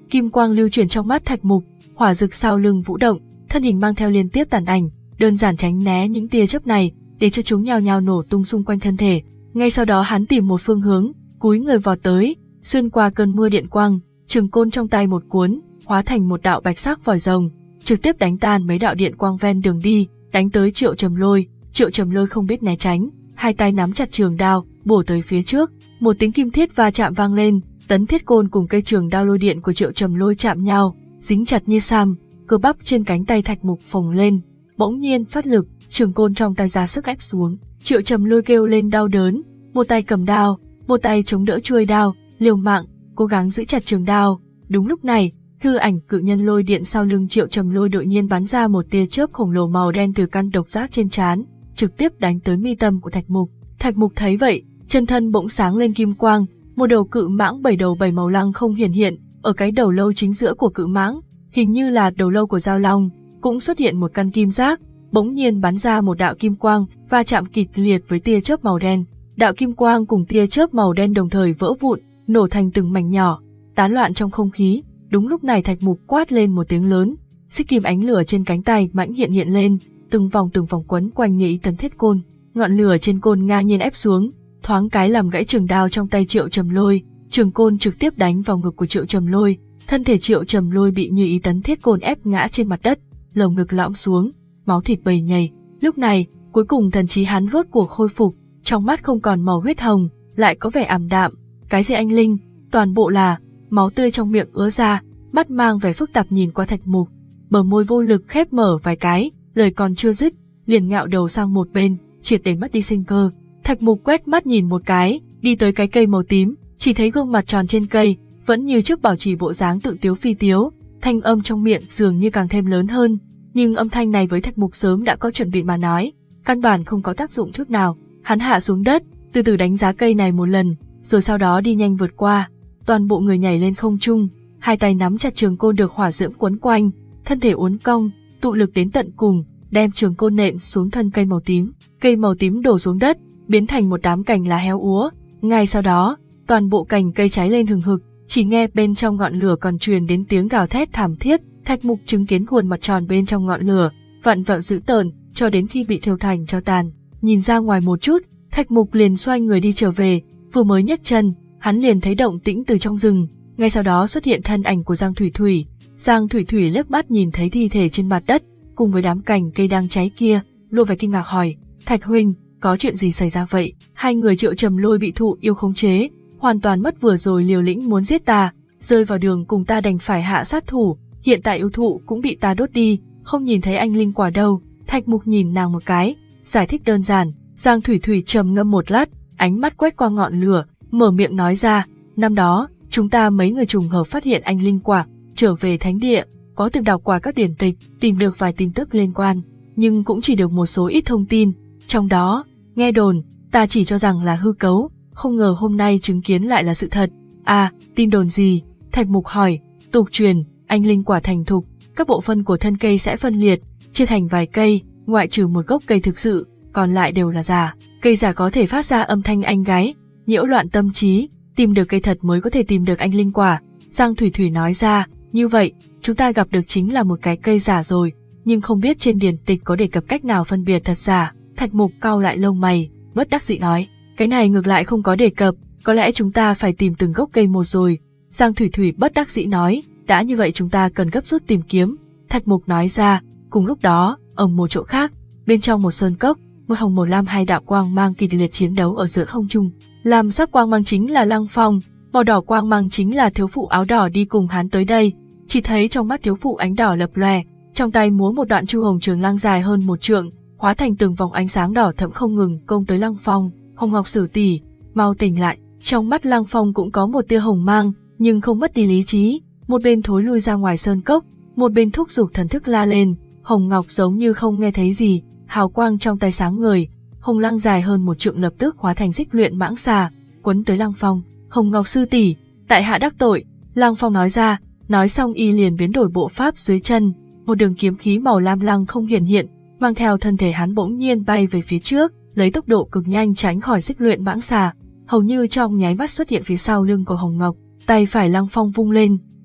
kim quang lưu chuyển trong mắt Thạch Mục, hỏa dực sau lưng vũ động, thân hình mang theo liên tiếp tàn ảnh, đơn giản tránh né những tia chớp này, để cho chúng nhào nhào nổ tung xung quanh thân thể. Ngay sau đó hắn tìm một phương hướng, cúi người vọt tới, xuyên qua cơn mưa điện quang, trường côn trong tay một cuốn, hóa thành một đạo bạch sắc vòi rồng, trực tiếp đánh tan mấy đạo điện quang ven đường đi, đánh tới Triệu Trầm Lôi. Triệu Trầm Lôi không biết né tránh, hai tay nắm chặt trường đao, bổ tới phía trước. Một tiếng kim thiết va chạm vang lên, tấn thiết côn cùng cây trường đao lôi điện của Triệu Trầm Lôi chạm nhau, dính chặt như sam, cơ bắp trên cánh tay Thạch Mục phồng lên, bỗng nhiên phát lực, trường côn trong tay ra sức ép xuống. Triệu Trầm Lôi kêu lên đau đớn, một tay cầm đao, một tay chống đỡ chuôi đao, liều mạng, cố gắng giữ chặt trường đao. Đúng lúc này, hư ảnh cự nhân lôi điện sau lưng Triệu Trầm Lôi đột nhiên bắn ra một tia chớp khổng lồ màu đen từ căn độc giác trên trán, trực tiếp đánh tới mi tâm của Thạch Mục. Thạch Mục thấy vậy, chân thân bỗng sáng lên kim quang, một đầu cự mãng bảy đầu bảy màu lăng không hiển hiện, ở cái đầu lâu chính giữa của cự mãng, hình như là đầu lâu của Giao Long, cũng xuất hiện một căn kim giác, bỗng nhiên bắn ra một đạo kim quang, va chạm kịch liệt với tia chớp màu đen. Đạo kim quang cùng tia chớp màu đen đồng thời vỡ vụn, nổ thành từng mảnh nhỏ, tán loạn trong không khí. Đúng lúc này Thạch Mục quát lên một tiếng lớn, xích kim ánh lửa trên cánh tay mãnh hiện hiện lên, từng vòng từng vòng quấn quanh nhĩ tấn thiết côn, ngọn lửa trên côn ngang nhiên ép xuống, thoáng cái làm gãy trường đao trong tay Triệu Trầm Lôi, trường côn trực tiếp đánh vào ngực của Triệu Trầm Lôi, thân thể Triệu Trầm Lôi bị Như Ý tấn thiết côn ép ngã trên mặt đất, lồng ngực lõm xuống, máu thịt bầy nhầy. Lúc này, cuối cùng thần trí hắn rốt cuộc khôi phục, trong mắt không còn màu huyết hồng, lại có vẻ ảm đạm. Cái gì anh linh, toàn bộ là máu tươi trong miệng ứa ra, mắt mang vẻ phức tạp nhìn qua Thạch Mục, bờ môi vô lực khép mở vài cái, lời còn chưa dứt, liền ngạo đầu sang một bên, triệt để mất đi sinh cơ. Thạch Mục quét mắt nhìn một cái, đi tới cái cây màu tím, chỉ thấy gương mặt tròn trên cây, vẫn như trước bảo trì bộ dáng tự tiếu phi tiếu, thanh âm trong miệng dường như càng thêm lớn hơn, nhưng âm thanh này với Thạch Mục sớm đã có chuẩn bị mà nói, căn bản không có tác dụng chút nào. Hắn hạ xuống đất, từ từ đánh giá cây này một lần, rồi sau đó đi nhanh vượt qua, toàn bộ người nhảy lên không trung, hai tay nắm chặt trường côn được hỏa diễm quấn quanh, thân thể uốn cong, tụ lực đến tận cùng, đem trường côn nện xuống thân cây màu tím. Cây màu tím đổ xuống đất, biến thành một đám cành lá héo úa. Ngay sau đó, toàn bộ cành cây cháy lên hừng hực, chỉ nghe bên trong ngọn lửa còn truyền đến tiếng gào thét thảm thiết. Thạch Mục chứng kiến khuôn mặt tròn bên trong ngọn lửa, vặn vẹo dữ tợn, cho đến khi bị thiêu thành tro tàn. Nhìn ra ngoài một chút, Thạch Mục liền xoay người đi trở về, vừa mới nhấc chân, hắn liền thấy động tĩnh từ trong rừng, ngay sau đó xuất hiện thân ảnh của Giang Thủy Thủy. Giang Thủy Thủy liếc mắt nhìn thấy thi thể trên mặt đất, cùng với đám cành cây đang cháy kia, lộ vẻ kinh ngạc hỏi: "Thạch huynh, có chuyện gì xảy ra vậy?" Hai người Triệu Trầm Lôi bị thụ yêu khống chế, hoàn toàn mất vừa rồi liều lĩnh muốn giết ta, rơi vào đường cùng ta đành phải hạ sát thủ, hiện tại yêu thụ cũng bị ta đốt đi, không nhìn thấy anh linh quả đâu. Thạch Mục nhìn nàng một cái, giải thích đơn giản. Giang Thủy Thủy trầm ngâm một lát, ánh mắt quét qua ngọn lửa, mở miệng nói ra: "Năm đó, chúng ta mấy người trùng hợp phát hiện anh linh quả, trở về thánh địa, có tìm đọc qua các điển tịch, tìm được vài tin tức liên quan, nhưng cũng chỉ được một số ít thông tin, trong đó, nghe đồn, ta chỉ cho rằng là hư cấu, không ngờ hôm nay chứng kiến lại là sự thật." "À, tin đồn gì?" Thạch Mục hỏi. "Tục truyền, anh linh quả thành thục, các bộ phận của thân cây sẽ phân liệt, chia thành vài cây, ngoại trừ một gốc cây thực sự, còn lại đều là giả. Cây giả có thể phát ra âm thanh anh gái, nhiễu loạn tâm trí, tìm được cây thật mới có thể tìm được anh linh quả." Giang Thủy Thủy nói ra. "Như vậy, chúng ta gặp được chính là một cái cây giả rồi, nhưng không biết trên điển tịch có đề cập cách nào phân biệt thật giả." Thạch Mục cau lại lông mày, bất đắc dĩ nói: "Cái này ngược lại không có đề cập, có lẽ chúng ta phải tìm từng gốc cây một rồi." Giang Thủy Thủy bất đắc dĩ nói: "Đã như vậy chúng ta cần gấp rút tìm kiếm." Thạch Mục nói ra. Cùng lúc đó, ở một chỗ khác, bên trong một sơn cốc, một hồng một lam hai đạo quang mang kịch liệt chiến đấu ở giữa không trung. Lam sắc quang mang chính là Lăng Phong, màu đỏ quang mang chính là thiếu phụ áo đỏ đi cùng hắn tới đây. Chỉ thấy trong mắt thiếu phụ ánh đỏ lập lòe, trong tay múa một đoạn chu hồng trường lang dài hơn một trượng, hóa thành từng vòng ánh sáng đỏ thẫm không ngừng công tới Lăng Phong. "Hồng Ngọc Sử tỷ, mau tỉnh lại." Trong mắt Lăng Phong cũng có một tia hồng mang, nhưng không mất đi lý trí, một bên thối lui ra ngoài sơn cốc, một bên thúc giục thần thức la lên. Hồng Ngọc giống như không nghe thấy gì, hào quang trong tay sáng ngời, hồng lang dài hơn một trượng lập tức hóa thành xích luyện mãng xà, quấn tới Lăng Phong. "Hồng Ngọc sư tỷ, tại hạ đắc tội." Lăng Phong nói ra, nói xong y liền biến đổi bộ pháp dưới chân, một đường kiếm khí màu lam lăng không hiển hiện, mang theo thân thể hắn bỗng nhiên bay về phía trước, lấy tốc độ cực nhanh tránh khỏi xích luyện mãng xà, hầu như trong nháy mắt xuất hiện phía sau lưng của Hồng Ngọc. Tay phải Lăng Phong vung lên,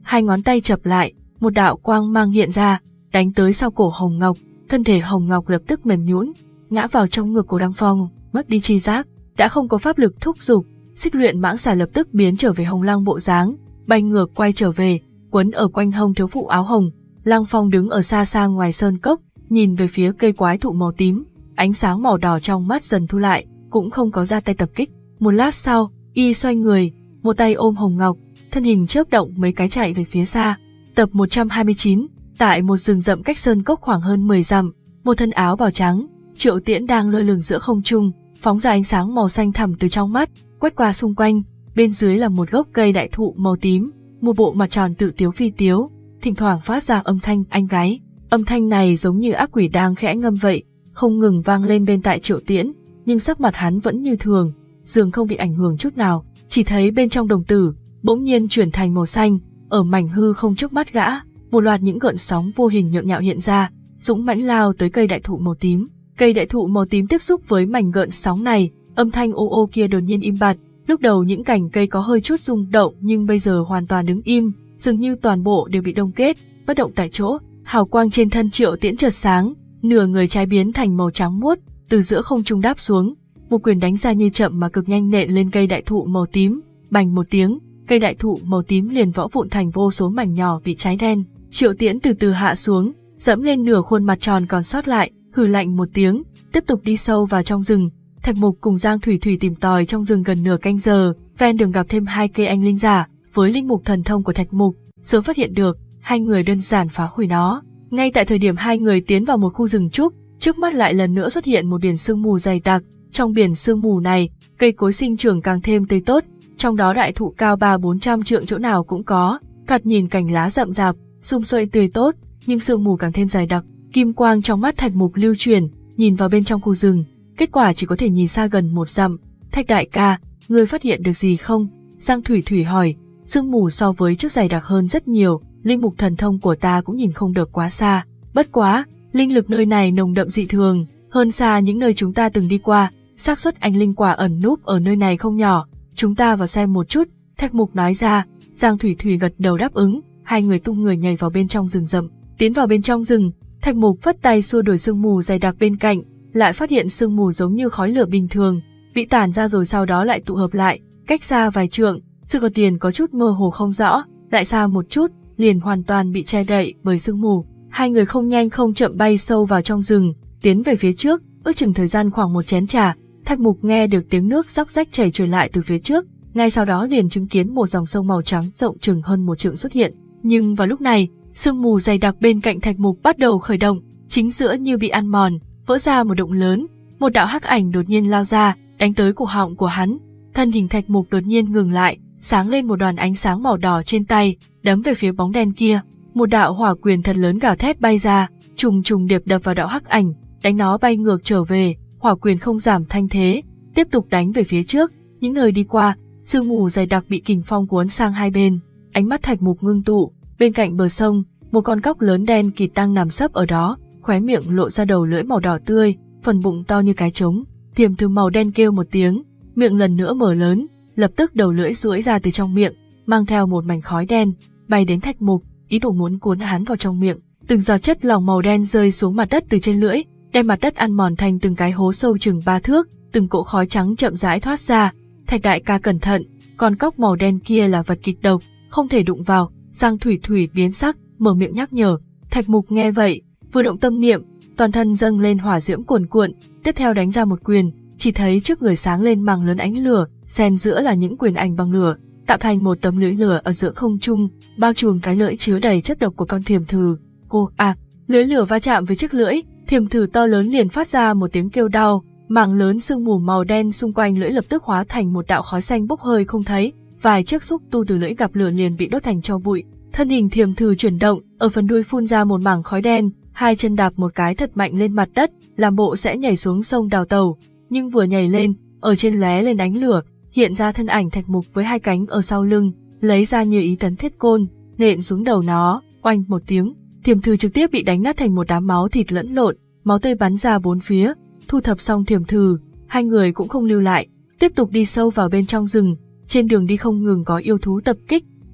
hai ngón tay chập lại, một đạo quang mang hiện ra, đánh tới sau cổ Hồng Ngọc, thân thể Hồng Ngọc lập tức mềm nhũn, ngã vào trong ngực của Đăng Phong, mất đi tri giác, đã không có pháp lực thúc giục, xích luyện mãng xà lập tức biến trở về Hồng Lăng bộ dáng, bay ngược quay trở về, quấn ở quanh hông thiếu phụ áo hồng. Lăng Phong đứng ở xa xa ngoài sơn cốc, nhìn về phía cây quái thụ màu tím, ánh sáng màu đỏ trong mắt dần thu lại, cũng không có ra tay tập kích. Một lát sau, y xoay người, một tay ôm Hồng Ngọc, thân hình chớp động mấy cái chạy về phía xa. Tập một trăm hai mươi chín, tại một rừng rậm cách sơn cốc khoảng hơn mười dặm, một thân áo bào trắng, Triệu Tiễn đang lơ lửng giữa không trung, phóng ra ánh sáng màu xanh thẳm từ trong mắt, quét qua xung quanh. Bên dưới là một gốc cây đại thụ màu tím, một bộ mặt tròn tự tiếu phi tiếu, thỉnh thoảng phát ra âm thanh anh gáy. Âm thanh này giống như ác quỷ đang khẽ ngâm vậy, không ngừng vang lên bên tai Triệu Tiễn, nhưng sắc mặt hắn vẫn như thường, dường không bị ảnh hưởng chút nào. Chỉ thấy bên trong đồng tử bỗng nhiên chuyển thành màu xanh, ở mảnh hư không trước mắt gã, một loạt những gợn sóng vô hình nhộn nhạo hiện ra, dũng mãnh lao tới cây đại thụ màu tím. Cây đại thụ màu tím tiếp xúc với mảnh gợn sóng này, âm thanh ô ô kia đột nhiên im bặt. Lúc đầu những cành cây có hơi chút rung động nhưng bây giờ hoàn toàn đứng im, dường như toàn bộ đều bị đông kết, bất động tại chỗ. Hào quang trên thân Triệu Tiễn chợt sáng, nửa người trái biến thành màu trắng muốt, từ giữa không trung đáp xuống, một quyền đánh ra như chậm mà cực nhanh nện lên cây đại thụ màu tím, bành một tiếng, cây đại thụ màu tím liền vỡ vụn thành vô số mảnh nhỏ bị cháy đen. Triệu Tiễn từ từ hạ xuống, dẫm lên nửa khuôn mặt tròn còn sót lại, hừ lạnh một tiếng, tiếp tục đi sâu vào trong rừng. Thạch Mục cùng Giang Thủy Thủy tìm tòi trong rừng gần nửa canh giờ, ven đường gặp thêm hai cây anh linh giả, với linh mục thần thông của Thạch Mục, sớm phát hiện được, hai người đơn giản phá hủy nó. Ngay tại thời điểm hai người tiến vào một khu rừng trúc, trước mắt lại lần nữa xuất hiện một biển sương mù dày đặc. Trong biển sương mù này, cây cối sinh trưởng càng thêm tươi tốt, trong đó đại thụ cao ba bốn trăm trượng chỗ nào cũng có, thoạt nhìn cành lá rậm rạp, sum xuê tươi tốt, nhưng sương mù càng thêm dày đặc. Kim quang trong mắt Thạch Mục lưu chuyển, nhìn vào bên trong khu rừng, kết quả chỉ có thể nhìn xa gần một dặm. Thạch đại ca, ngươi phát hiện được gì không? Giang Thủy Thủy hỏi. Sương mù so với trước dày đặc hơn rất nhiều, linh mục thần thông của ta cũng nhìn không được quá xa. Bất quá, linh lực nơi này nồng đậm dị thường, hơn xa những nơi chúng ta từng đi qua, xác suất anh linh quả ẩn núp ở nơi này không nhỏ. Chúng ta vào xem một chút, Thạch Mục nói ra. Giang Thủy Thủy gật đầu đáp ứng, hai người tung người nhảy vào bên trong rừng rậm. Tiến vào bên trong rừng, Thạch Mục phất tay xua đuổi sương mù dày đặc bên cạnh, lại phát hiện sương mù giống như khói lửa bình thường, bị tản ra rồi sau đó lại tụ hợp lại, cách xa vài trượng, sự vật liền có chút mơ hồ không rõ, lại xa một chút, liền hoàn toàn bị che đậy bởi sương mù. Hai người không nhanh không chậm bay sâu vào trong rừng, tiến về phía trước, ước chừng thời gian khoảng một chén trà, Thạch Mục nghe được tiếng nước róc rách chảy trôi lại từ phía trước, ngay sau đó liền chứng kiến một dòng sông màu trắng rộng chừng hơn một trượng xuất hiện. Nhưng vào lúc này, sương mù dày đặc bên cạnh Thạch Mục bắt đầu khởi động, chính giữa như bị ăn mòn, vỡ ra một động lớn, một đạo hắc ảnh đột nhiên lao ra, đánh tới cổ họng của hắn. Thân hình Thạch Mục đột nhiên ngừng lại, sáng lên một đoàn ánh sáng màu đỏ trên tay, đấm về phía bóng đen kia. Một đạo hỏa quyền thật lớn gào thét bay ra, trùng trùng điệp đập vào đạo hắc ảnh, đánh nó bay ngược trở về. Hỏa quyền không giảm thanh thế, tiếp tục đánh về phía trước. Những nơi đi qua, sương mù dày đặc bị kình phong cuốn sang hai bên. Ánh mắt Thạch Mục ngưng tụ, bên cạnh bờ sông, một con cóc lớn đen kịt đang nằm sấp ở đó, khóe miệng lộ ra đầu lưỡi màu đỏ tươi, phần bụng to như cái trống. Thiềm Thư màu đen kêu một tiếng, miệng lần nữa mở lớn, lập tức đầu lưỡi duỗi ra từ trong miệng, mang theo một mảnh khói đen, bay đến Thạch Mục, ý đồ muốn cuốn hắn vào trong miệng. Từng giọt chất lỏng màu đen rơi xuống mặt đất từ trên lưỡi, đem mặt đất ăn mòn thành từng cái hố sâu chừng ba thước, từng cỗ khói trắng chậm rãi thoát ra. Thạch đại ca cẩn thận, con cóc màu đen kia là vật kịch độc, không thể đụng vào. Giang Thủy Thủy biến sắc, mở miệng nhắc nhở. Thạch Mục nghe vậy, vừa động tâm niệm, toàn thân dâng lên hỏa diễm cuồn cuộn, tiếp theo đánh ra một quyền, chỉ thấy trước người sáng lên màng lớn ánh lửa, xen giữa là những quyền ảnh bằng lửa, tạo thành một tấm lưỡi lửa ở giữa không trung, bao trùm cái lưỡi chứa đầy chất độc của con Thiềm Thử. Cô à, lưỡi lửa va chạm với chiếc lưỡi, Thiềm Thử to lớn liền phát ra một tiếng kêu đau, màng lớn sương mù màu đen xung quanh lưỡi lập tức hóa thành một đạo khói xanh bốc hơi không thấy, vài chiếc xúc tu từ lưỡi gặp lửa liền bị đốt thành tro bụi. Thân hình Thiềm Thử chuyển động, ở phần đuôi phun ra một mảng khói đen, hai chân đạp một cái thật mạnh lên mặt đất, làm bộ sẽ nhảy xuống sông đào tẩu, nhưng vừa nhảy lên, ở trên lóe lên ánh lửa, hiện ra thân ảnh Thạch Mục với hai cánh ở sau lưng, lấy ra như ý tấn thiết côn, nện xuống đầu nó, oanh một tiếng, Thiềm Thử trực tiếp bị đánh nát thành một đám máu thịt lẫn lộn, máu tươi bắn ra bốn phía. Thu thập xong Thiềm Thử, hai người cũng không lưu lại, tiếp tục đi sâu vào bên trong rừng. Trên đường đi không ngừng có yêu thú tập kích,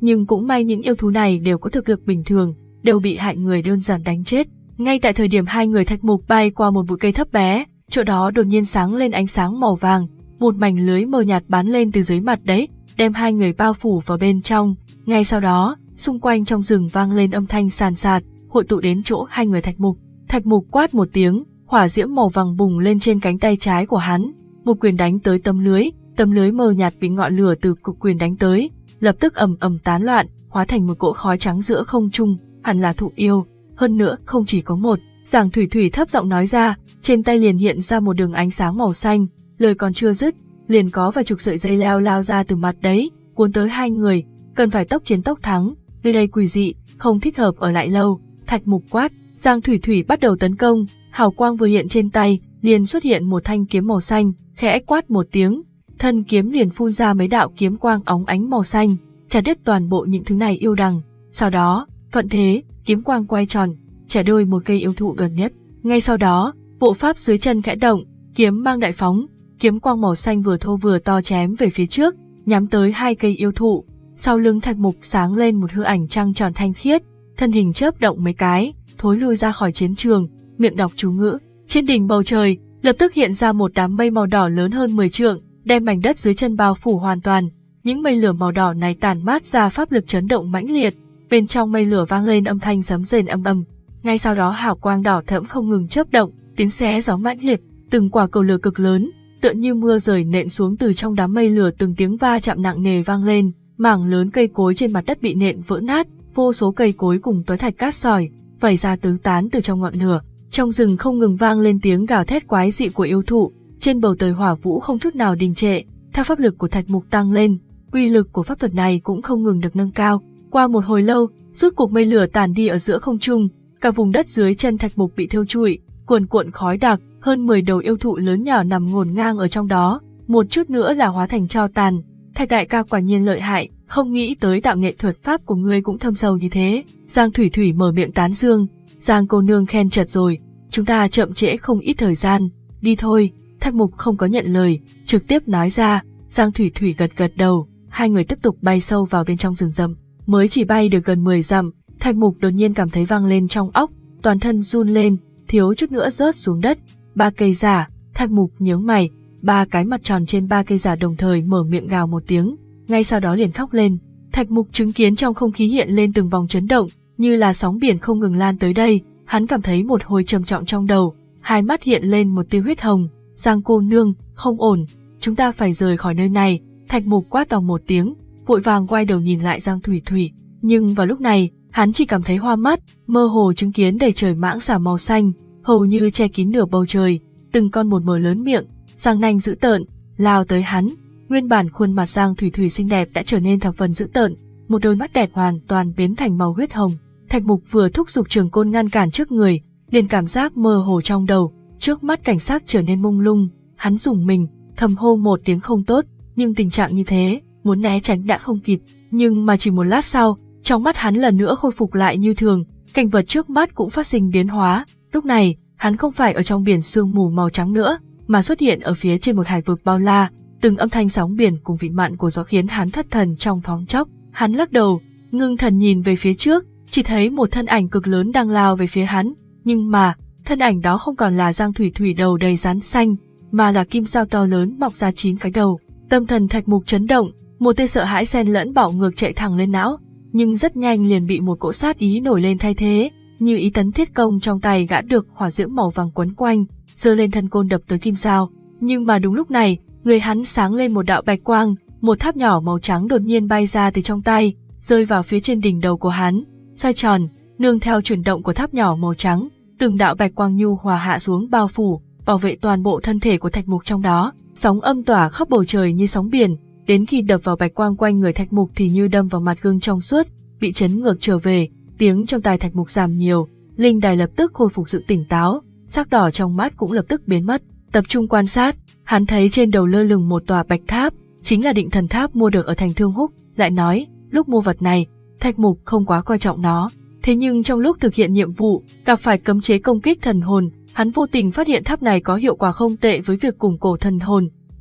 Nhưng cũng may những yêu thú này đều có thực lực bình thường, đều bị hại người đơn giản đánh chết. Ngay tại thời điểm hai người Thạch Mục bay qua một bụi cây thấp bé, chỗ đó đột nhiên sáng lên ánh sáng màu vàng, một mảnh lưới mờ nhạt bắn lên từ dưới mặt đấy, đem hai người bao phủ vào bên trong. Ngay sau đó, xung quanh trong rừng vang lên âm thanh sàn sạt, hội tụ đến chỗ hai người Thạch Mục. Thạch Mục quát một tiếng, hỏa diễm màu vàng bùng lên trên cánh tay trái của hắn, một quyền đánh tới tấm lưới, tấm lưới mờ nhạt bị ngọn lửa từ cực quyền đánh tới, lập tức ầm ầm tán loạn, hóa thành một cỗ khói trắng giữa không trung, hẳn là thụ yêu, hơn nữa không chỉ có một. Giang Thủy Thủy thấp giọng nói ra, trên tay liền hiện ra một đường ánh sáng màu xanh, lời còn chưa dứt, liền có vài chục sợi dây leo lao ra từ mặt đấy, cuốn tới hai người, cần phải tốc chiến tốc thắng, nơi đây quỷ dị, không thích hợp ở lại lâu. Thạch Mục quát, Giang Thủy Thủy bắt đầu tấn công, hào quang vừa hiện trên tay, liền xuất hiện một thanh kiếm màu xanh, khẽ quát một tiếng, thân kiếm liền phun ra mấy đạo kiếm quang óng ánh màu xanh, chặt đứt toàn bộ những thứ này yêu đằng. Sau đó, thuận thế, kiếm quang quay tròn, chẻ đôi một cây yêu thụ gần nhất. Ngay sau đó, bộ pháp dưới chân khẽ động, kiếm mang đại phóng, kiếm quang màu xanh vừa thô vừa to chém về phía trước, nhắm tới hai cây yêu thụ. Sau lưng Thạch Mục sáng lên một hư ảnh trăng tròn thanh khiết, thân hình chớp động mấy cái, thối lui ra khỏi chiến trường, miệng đọc chú ngữ. Trên đỉnh bầu trời, lập tức hiện ra một đám mây màu đỏ lớn hơn mười trượng, đem mảnh đất dưới chân bao phủ hoàn toàn. Những mây lửa màu đỏ này tản mát ra pháp lực chấn động mãnh liệt, bên trong mây lửa vang lên âm thanh sấm rền ầm ầm. Ngay sau đó hào quang đỏ thẫm không ngừng chớp động, tiếng xé gió mãnh liệt, từng quả cầu lửa cực lớn, tựa như mưa rơi nện xuống từ trong đám mây lửa, từng tiếng va chạm nặng nề vang lên, mảng lớn cây cối trên mặt đất bị nện vỡ nát, vô số cây cối cùng toái thạch cát sỏi vẩy ra tứ tán từ trong ngọn lửa. Trong rừng không ngừng vang lên tiếng gào thét quái dị của yêu thụ, trên bầu trời hỏa vũ không chút nào đình trệ, theo pháp lực của Thạch Mục tăng lên, uy lực của pháp thuật này cũng không ngừng được nâng cao. Qua một hồi lâu, rốt cuộc mây lửa tàn đi ở giữa không trung, cả vùng đất dưới chân Thạch Mục bị thiêu trụi, cuồn cuộn khói đặc, hơn mười đầu yêu thụ lớn nhỏ nằm ngổn ngang ở trong đó, một chút nữa là hóa thành tro tàn. Thạch đại ca quả nhiên lợi hại, không nghĩ tới đạo nghệ thuật pháp của ngươi cũng thâm sâu như thế. Giang Thủy Thủy mở miệng tán dương, Giang cô nương khen chật rồi, chúng ta chậm trễ không ít thời gian, đi thôi. Thạch Mục không có nhận lời, trực tiếp nói ra. Giang Thủy Thủy gật gật đầu, hai người tiếp tục bay sâu vào bên trong rừng rậm. Mới chỉ bay được gần mười dặm, Thạch Mục đột nhiên cảm thấy vang lên trong óc, toàn thân run lên, thiếu chút nữa rớt xuống đất. Ba cây giả, Thạch Mục nhướng mày, ba cái mặt tròn trên ba cây giả đồng thời mở miệng gào một tiếng, ngay sau đó liền khóc lên. Thạch Mục chứng kiến trong không khí hiện lên từng vòng chấn động, như là sóng biển không ngừng lan tới đây, hắn cảm thấy một hồi trầm trọng trong đầu, hai mắt hiện lên một tia huyết hồng. Giang cô nương, không ổn, chúng ta phải rời khỏi nơi này. Thạch Mục quát to một tiếng, vội vàng quay đầu nhìn lại Giang Thủy Thủy, nhưng vào lúc này, hắn chỉ cảm thấy hoa mắt, mơ hồ chứng kiến đầy trời mãng xà màu xanh, hầu như che kín nửa bầu trời, từng con một mở lớn miệng, răng nanh dữ tợn, lao tới hắn. Nguyên bản khuôn mặt Giang Thủy Thủy xinh đẹp đã trở nên thập phần dữ tợn, một đôi mắt đẹp hoàn toàn biến thành màu huyết hồng. Thạch Mục vừa thúc giục trường côn ngăn cản trước người, liền cảm giác mơ hồ trong đầu, trước mắt cảnh sát trở nên mông lung, hắn rùng mình, thầm hô một tiếng không tốt, nhưng tình trạng như thế, muốn né tránh đã không kịp, nhưng mà chỉ một lát sau, trong mắt hắn lần nữa khôi phục lại như thường, cảnh vật trước mắt cũng phát sinh biến hóa. Lúc này, hắn không phải ở trong biển sương mù màu trắng nữa, mà xuất hiện ở phía trên một hải vực bao la, từng âm thanh sóng biển cùng vị mặn của gió khiến hắn thất thần trong phóng chốc. Hắn lắc đầu, ngưng thần nhìn về phía trước, chỉ thấy một thân ảnh cực lớn đang lao về phía hắn, nhưng mà, thân ảnh đó không còn là Giang Thủy Thủy đầu đầy rắn xanh, mà là kim sao to lớn mọc ra chín cái đầu. Tâm thần Thạch Mục chấn động, một tia sợ hãi xen lẫn bạo ngược chạy thẳng lên não, nhưng rất nhanh liền bị một cỗ sát ý nổi lên thay thế, như ý tấn thiết công trong tay gã được hỏa diễm màu vàng quấn quanh, giơ lên thân côn đập tới kim sao. Nhưng mà đúng lúc này, người hắn sáng lên một đạo bạch quang, một tháp nhỏ màu trắng đột nhiên bay ra từ trong tay, rơi vào phía trên đỉnh đầu của hắn, xoay tròn, nương theo chuyển động của tháp nhỏ màu trắng, từng đạo bạch quang nhu hòa hạ xuống bao phủ, bảo vệ toàn bộ thân thể của Thạch Mục trong đó. Sóng âm tỏa khắp bầu trời như sóng biển, đến khi đập vào bạch quang quanh người Thạch Mục thì như đâm vào mặt gương trong suốt, bị chấn ngược trở về, tiếng trong tai Thạch Mục giảm nhiều, linh đài lập tức khôi phục sự tỉnh táo, sắc đỏ trong mắt cũng lập tức biến mất. Tập trung quan sát, hắn thấy trên đầu lơ lửng một tòa bạch tháp, chính là Định Thần Tháp mua được ở thành Thương Húc. Lại nói, lúc mua vật này, Thạch Mục không quá coi trọng nó, thế nhưng trong lúc thực hiện nhiệm vụ, gặp phải cấm chế công kích thần hồn, hắn vô tình phát hiện tháp này có hiệu quả không tệ với việc củng cổ thần hồn.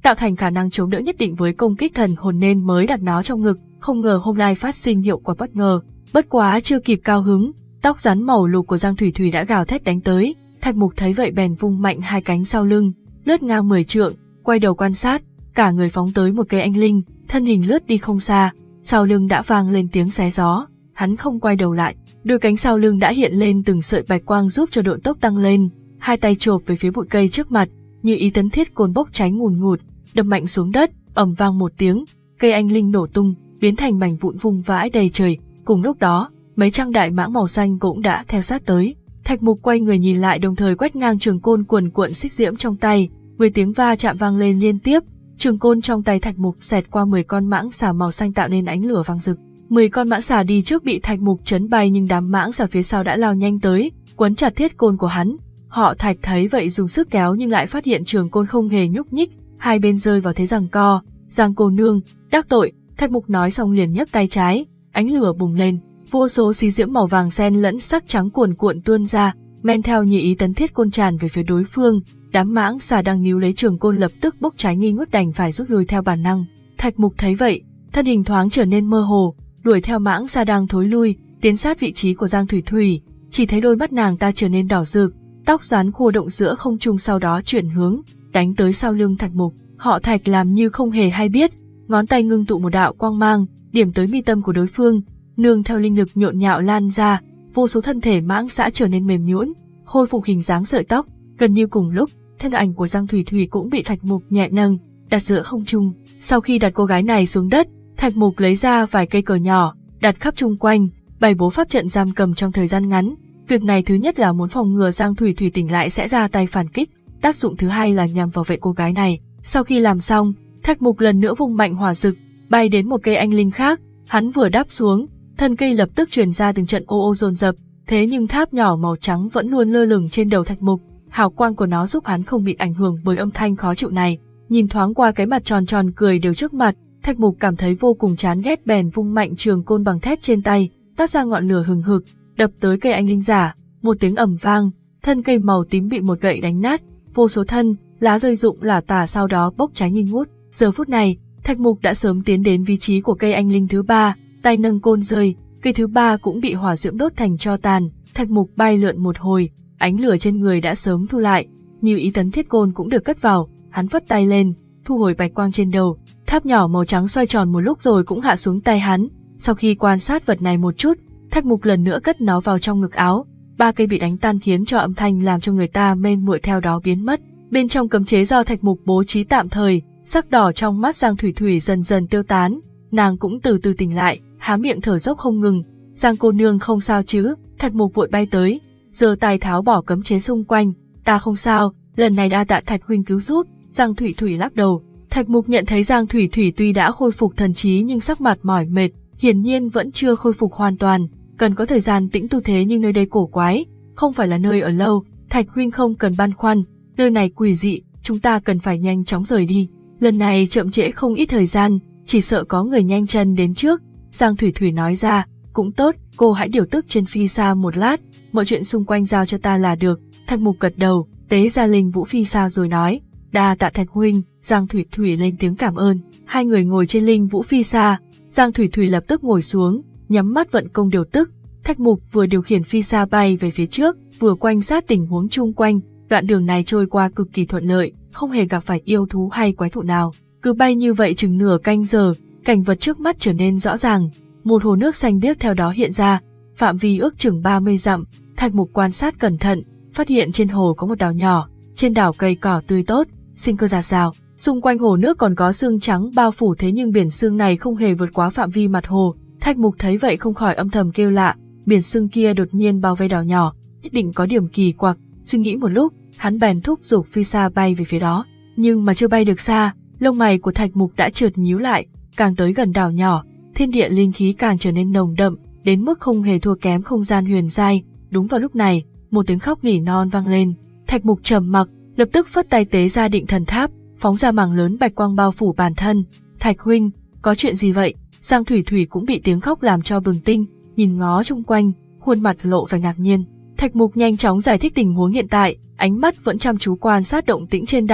tạo thành khả năng chống đỡ nhất định với công kích thần hồn nên mới đặt nó trong ngực, không ngờ hôm nay phát sinh hiệu quả bất ngờ. Bất quá chưa kịp cao hứng, tóc rắn màu lục của Giang Thủy Thủy đã gào thét đánh tới, Thạch Mục thấy vậy bèn vung mạnh hai cánh sau lưng, lướt ngang mười trượng, quay đầu quan sát, cả người phóng tới một cây anh linh, thân hình lướt đi không xa, sau lưng đã vang lên tiếng xé gió, hắn không quay đầu lại, đôi cánh sau lưng đã hiện lên từng sợi bạch quang giúp cho độ tốc tăng lên, hai tay chộp về phía bụi cây trước mặt, như ý tấn thiết côn bốc cháy ngùn ngụt, đập mạnh xuống đất, ầm vang một tiếng, cây anh linh nổ tung, biến thành mảnh vụn vung vãi đầy trời. Cùng lúc đó, mấy trăm đại mãng màu xanh cũng đã theo sát tới. Thạch Mục quay người nhìn lại đồng thời quét ngang trường côn cuồn cuộn xích diễm trong tay, mười tiếng va chạm vang lên liên tiếp, trường côn trong tay Thạch Mục xẹt qua mười con mãng xà màu xanh tạo nên ánh lửa vàng rực. mười con mãng xà đi trước bị Thạch Mục chấn bay nhưng đám mãng xà phía sau đã lao nhanh tới, quấn chặt thiết côn của hắn. Họ Thạch thấy vậy dùng sức kéo nhưng lại phát hiện trường côn không hề nhúc nhích, hai bên rơi vào thế giằng co. Giang cô nương, đắc tội, Thạch Mục nói xong liền nhấc tay trái, ánh lửa bùng lên, vô số xí diễm màu vàng xen lẫn sắc trắng cuồn cuộn tuôn ra, men theo như ý tấn thiết côn tràn về phía đối phương. Đám mãng xà đang níu lấy trường côn lập tức bốc cháy nghi ngút đành phải rút lui theo bản năng. Thạch Mục thấy vậy, thân hình thoáng trở nên mơ hồ, đuổi theo mãng xà đang thối lui, tiến sát vị trí của Giang Thủy Thủy, chỉ thấy đôi mắt nàng ta trở nên đỏ rực, tóc rắn khô động giữa không trung sau đó chuyển hướng, đánh tới sau lưng Thạch Mục. Họ Thạch làm như không hề hay biết, ngón tay ngưng tụ một đạo quang mang, điểm tới mi tâm của đối phương, nương theo linh lực nhộn nhạo lan ra, vô số thân thể mãng xà trở nên mềm nhũn, khôi phục hình dáng sợi tóc. Gần như cùng lúc, thân ảnh của Giang Thủy Thủy cũng bị Thạch Mục nhẹ nâng, đặt giữa không trung. Sau khi đặt cô gái này xuống đất, Thạch Mục lấy ra vài cây cờ nhỏ, đặt khắp chung quanh, bày bố pháp trận giam cầm trong thời gian ngắn. Việc này thứ nhất là muốn phòng ngừa Giang Thủy Thủy tỉnh lại sẽ ra tay phản kích, tác dụng thứ hai là nhằm bảo vệ cô gái này. Sau khi làm xong, Thạch Mục lần nữa vung mạnh hỏa dực, bay đến một cây anh linh khác, hắn vừa đáp xuống, thân cây lập tức truyền ra từng trận ô ô dồn dập, thế nhưng tháp nhỏ màu trắng vẫn luôn lơ lửng trên đầu Thạch Mục, hào quang của nó giúp hắn không bị ảnh hưởng bởi âm thanh khó chịu này. Nhìn thoáng qua cái mặt tròn tròn cười đều trước mặt, Thạch Mục cảm thấy vô cùng chán ghét bèn vung mạnh trường côn bằng thép trên tay, tác ra ngọn lửa hừng hực, đập tới cây anh linh giả, một tiếng ầm vang, thân cây màu tím bị một gậy đánh nát, vô số thân, lá rơi rụng lả tả sau đó bốc cháy nghi ngút. Giờ phút này, Thạch Mục đã sớm tiến đến vị trí của cây anh linh thứ ba, tay nâng côn rơi, cây thứ ba cũng bị hỏa diễm đốt thành tro tàn. Thạch Mục bay lượn một hồi, ánh lửa trên người đã sớm thu lại, như ý tấn thiết côn cũng được cất vào, hắn vất tay lên, thu hồi bạch quang trên đầu, tháp nhỏ màu trắng xoay tròn một lúc rồi cũng hạ xuống tay hắn. Sau khi quan sát vật này một chút, Thạch Mục lần nữa cất nó vào trong ngực áo, ba cây bị đánh tan khiến cho âm thanh làm cho người ta mê muội theo đó biến mất. Bên trong cấm chế do Thạch Mục bố trí tạm thời, sắc đỏ trong mắt Giang Thủy Thủy dần dần tiêu tán, nàng cũng từ từ tỉnh lại, há miệng thở dốc không ngừng. Giang cô nương không sao chứ? Thạch Mục vội bay tới, giơ tay tháo bỏ cấm chế xung quanh. Ta không sao, lần này đa tạ Thạch huynh cứu giúp. Giang Thủy Thủy lắc đầu. Thạch Mục nhận thấy Giang Thủy Thủy tuy đã khôi phục thần trí nhưng sắc mặt mỏi mệt, hiển nhiên vẫn chưa khôi phục hoàn toàn, cần có thời gian tĩnh tu thế nhưng nơi đây cổ quái, không phải là nơi ở lâu. Thạch huynh không cần băn khoăn, nơi này quỷ dị, chúng ta cần phải nhanh chóng rời đi. Lần này chậm trễ không ít thời gian, chỉ sợ có người nhanh chân đến trước. Giang Thủy Thủy nói ra, cũng tốt, cô hãy điều tức trên phi sa một lát, mọi chuyện xung quanh giao cho ta là được. Thạch Mục gật đầu, tế ra linh vũ phi sa rồi nói, đa tạ Thạch huynh. Giang Thủy Thủy lên tiếng cảm ơn, hai người ngồi trên linh vũ phi sa. Giang Thủy Thủy lập tức ngồi xuống, nhắm mắt vận công điều tức. Thạch Mục vừa điều khiển phi sa bay về phía trước, vừa quan sát tình huống chung quanh. Đoạn đường này trôi qua cực kỳ thuận lợi, không hề gặp phải yêu thú hay quái thú nào. Cứ bay như vậy chừng nửa canh giờ, cảnh vật trước mắt trở nên rõ ràng. Một hồ nước xanh biếc theo đó hiện ra, phạm vi ước chừng ba mươi dặm. Thạch Mục quan sát cẩn thận, phát hiện trên hồ có một đảo nhỏ, trên đảo cây cỏ tươi tốt, sinh cơ rạt rào. Xung quanh hồ nước còn có sương trắng bao phủ, thế nhưng biển sương này không hề vượt quá phạm vi mặt hồ. Thạch Mục thấy vậy không khỏi âm thầm kêu lạ, biển sương kia đột nhiên bao vây đảo nhỏ, nhất định có điểm kỳ quặc. Suy nghĩ một lúc, hắn bèn thúc giục phi sa bay về phía đó, nhưng mà chưa bay được xa, lông mày của Thạch Mục đã chợt nhíu lại. Càng tới gần đảo nhỏ, thiên địa linh khí càng trở nên nồng đậm, đến mức không hề thua kém không gian huyền giai. Đúng vào lúc này, một tiếng khóc nỉ non vang lên. Thạch Mục trầm mặc, lập tức phất tay tế ra định thần tháp, phóng ra mảng lớn bạch quang bao phủ bản thân. Thạch huynh, có chuyện gì vậy? Giang Thủy Thủy cũng bị tiếng khóc làm cho bừng tinh, nhìn ngó chung quanh, khuôn mặt lộ vẻ ngạc nhiên. Thạch Mục nhanh chóng giải thích tình huống hiện tại, ánh mắt vẫn chăm chú quan sát động tĩnh trên đảo.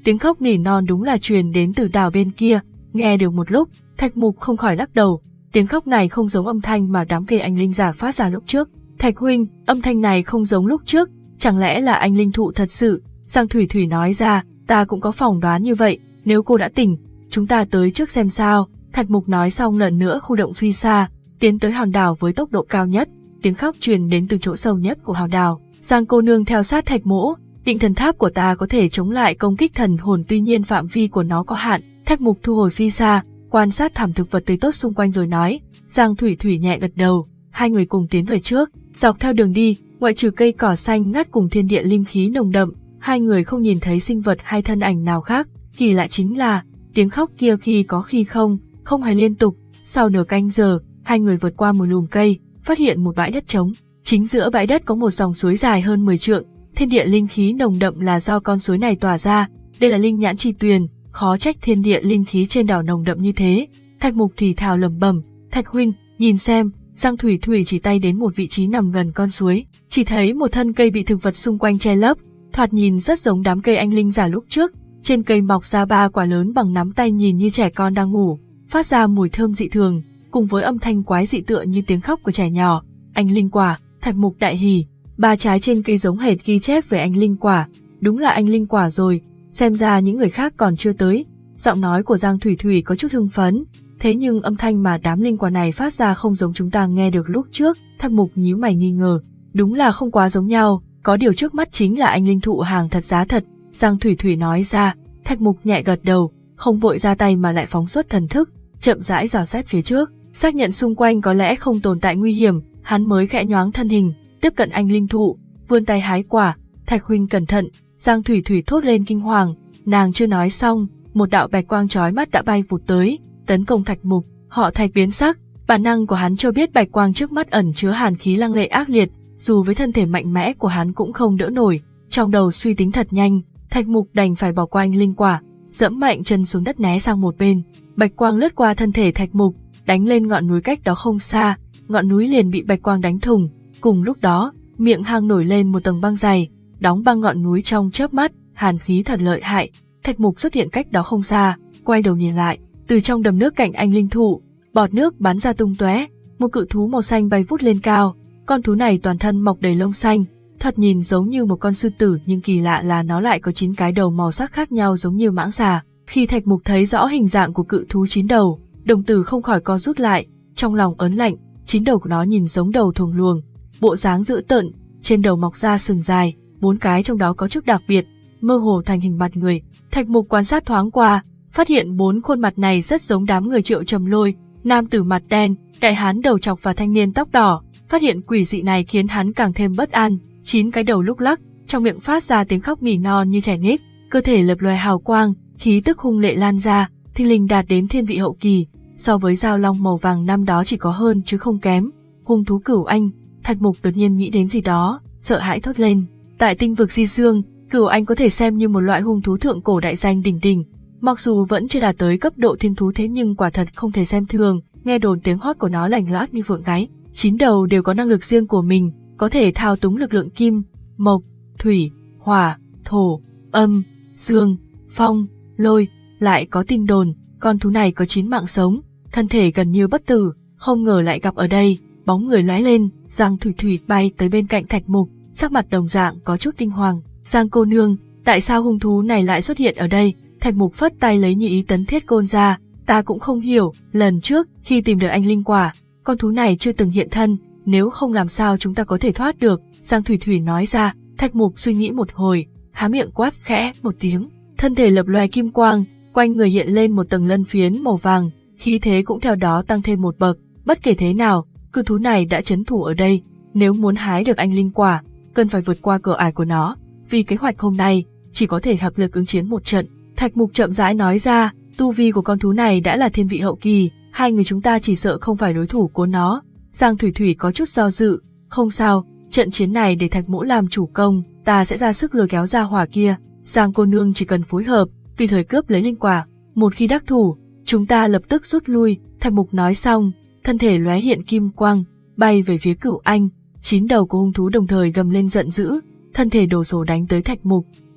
Tiếng khóc nỉ non đúng là truyền đến từ đảo bên kia, nghe được một lúc, Thạch Mục không khỏi lắc đầu, tiếng khóc này không giống âm thanh mà đám cây anh linh giả phát ra lúc trước. Thạch huynh, âm thanh này không giống lúc trước, chẳng lẽ là anh linh thụ thật sự? Giang Thủy Thủy nói ra, ta cũng có phỏng đoán như vậy, nếu cô đã tỉnh, chúng ta tới trước xem sao. Thạch Mục nói xong lần nữa khu động phi xa, tiến tới hòn đảo với tốc độ cao nhất, tiếng khóc truyền đến từ chỗ sâu nhất của hòn đảo. Giang cô nương theo sát Thạch Mỗ, định thần tháp của ta có thể chống lại công kích thần hồn, tuy nhiên phạm vi của nó có hạn. Thạch Mục thu hồi phi xa, quan sát thảm thực vật tươi tốt xung quanh rồi nói. Giang Thủy Thủy nhẹ gật đầu, hai người cùng tiến về trước, dọc theo đường đi, ngoại trừ cây cỏ xanh ngắt cùng thiên địa linh khí nồng đậm, hai người không nhìn thấy sinh vật hay thân ảnh nào khác. Kỳ lạ chính là, tiếng khóc kia khi có khi không, không hề liên tục. Sau nửa canh giờ, hai người vượt qua một lùm cây, phát hiện một bãi đất trống. Chính giữa bãi đất có một dòng suối dài hơn mười trượng, thiên địa linh khí nồng đậm là do con suối này tỏa ra. Đây là linh nhãn chi tuyền, khó trách thiên địa linh khí trên đảo nồng đậm như thế. Thạch Mục thì thào lẩm bẩm, Thạch huynh, nhìn xem. Giang Thủy Thủy chỉ tay đến một vị trí nằm gần con suối, chỉ thấy một thân cây bị thực vật xung quanh che lấp, thoạt nhìn rất giống đám cây anh linh giả lúc trước. Trên cây mọc ra ba quả lớn bằng nắm tay, nhìn như trẻ con đang ngủ, phát ra mùi thơm dị thường, cùng với âm thanh quái dị tựa như tiếng khóc của trẻ nhỏ. Anh linh quả, Thạch Mục đại hỉ, ba trái trên cây giống hệt ghi chép về anh linh quả, đúng là anh linh quả rồi, xem ra những người khác còn chưa tới. Giọng nói của Giang Thủy Thủy có chút hưng phấn, thế nhưng âm thanh mà đám linh quả này phát ra không giống chúng ta nghe được lúc trước. Thạch Mục nhíu mày nghi ngờ, đúng là không quá giống nhau, có điều trước mắt chính là anh linh thụ hàng thật giá thật. Giang Thủy Thủy nói ra. Thạch Mục nhẹ gật đầu, không vội ra tay mà lại phóng xuất thần thức, chậm rãi dò xét phía trước, xác nhận xung quanh có lẽ không tồn tại nguy hiểm, hắn mới khẽ nhoáng thân hình, tiếp cận anh linh thụ, vươn tay hái quả. Thạch huynh cẩn thận. Giang Thủy Thủy thốt lên kinh hoàng, nàng chưa nói xong, một đạo bạch quang chói mắt đã bay vụt tới, tấn công Thạch Mục. Họ Thạch biến sắc, bản năng của hắn cho biết bạch quang trước mắt ẩn chứa hàn khí lăng lệ ác liệt, dù với thân thể mạnh mẽ của hắn cũng không đỡ nổi. Trong đầu suy tính thật nhanh, Thạch Mục đành phải bỏ qua anh linh quả, dẫm mạnh chân xuống đất né sang một bên. Bạch quang lướt qua thân thể Thạch Mục, đánh lên ngọn núi cách đó không xa, ngọn núi liền bị bạch quang đánh thủng. Cùng lúc đó, miệng hang nổi lên một tầng băng dày, đóng băng ngọn núi trong chớp mắt, hàn khí thật lợi hại. Thạch Mục xuất hiện cách đó không xa, quay đầu nhìn lại, từ trong đầm nước cạnh anh linh thụ, bọt nước bắn ra tung tóe, một cự thú màu xanh bay vút lên cao. Con thú này toàn thân mọc đầy lông xanh, thoạt nhìn giống như một con sư tử, nhưng kỳ lạ là nó lại có chín cái đầu màu sắc khác nhau giống như mãng xà. Khi Thạch Mục thấy rõ hình dạng của cự thú chín đầu, đồng tử không khỏi co rút lại, trong lòng ớn lạnh. Chín đầu của nó nhìn giống đầu thuồng luồng, bộ dáng dữ tợn, trên đầu mọc ra sừng dài, bốn cái trong đó có chút đặc biệt, mơ hồ thành hình mặt người. Thạch Mục quan sát thoáng qua, phát hiện bốn khuôn mặt này rất giống đám người Triệu Trầm Lôi, nam tử mặt đen, đại hán đầu trọc và thanh niên tóc đỏ. Phát hiện quỷ dị này khiến hắn càng thêm bất an. Chín cái đầu lúc lắc, trong miệng phát ra tiếng khóc nỉ non như trẻ nít, cơ thể lập lòe hào quang, khí tức hung lệ lan ra, thình lình đạt đến thiên vị hậu kỳ, so với dao long màu vàng năm đó chỉ có hơn chứ không kém. Hung thú Cửu Anh. Thạch Mục đột nhiên nghĩ đến gì đó, sợ hãi thốt lên. Tại tinh vực Di Dương, Cửu Anh có thể xem như một loại hung thú thượng cổ đại danh đỉnh đỉnh, mặc dù vẫn chưa đạt tới cấp độ thiên thú, thế nhưng quả thật không thể xem thường. Nghe đồn tiếng hót của nó lành lót như phượng gáy. Chín đầu đều có năng lực riêng của mình, có thể thao túng lực lượng kim, mộc, thủy, hỏa, thổ, âm, dương, phong, lôi. Lại có tin đồn, con thú này có chín mạng sống, thân thể gần như bất tử, không ngờ lại gặp ở đây. Bóng người lóe lên, Giang Thủy Thủy bay tới bên cạnh Thạch Mục, sắc mặt đồng dạng có chút kinh hoàng. Giang cô nương, tại sao hung thú này lại xuất hiện ở đây? Thạch Mục phất tay lấy Như Ý Tấn Thiết Côn ra, ta cũng không hiểu, lần trước khi tìm được anh linh quả, con thú này chưa từng hiện thân, nếu không làm sao chúng ta có thể thoát được. Giang Thủy Thủy nói ra. Thạch Mục suy nghĩ một hồi, há miệng quát khẽ một tiếng, thân thể lập loè kim quang, quanh người hiện lên một tầng lân phiến màu vàng, khí thế cũng theo đó tăng thêm một bậc. Bất kể thế nào, cự thú này đã trấn thủ ở đây, nếu muốn hái được anh linh quả, cần phải vượt qua cửa ải của nó. Vì kế hoạch hôm nay, chỉ có thể hợp lực ứng chiến một trận. Thạch Mục chậm rãi nói ra, tu vi của con thú này đã là thiên vị hậu kỳ, hai người chúng ta chỉ sợ không phải đối thủ của nó. Giang Thủy Thủy có chút do dự, không sao, trận chiến này để Thạch Mỗ làm chủ công, ta sẽ ra sức lôi kéo ra hỏa kia. Giang cô nương chỉ cần phối hợp, tùy thời cướp lấy linh quả, một khi đắc thủ, chúng ta lập tức rút lui. Thạch Mục nói xong, thân thể lóe hiện kim quang, bay về phía Cửu Anh. Chín đầu của hung thú đồng thời gầm lên giận dữ, thân thể đổ sổ đánh tới Thạch Mục.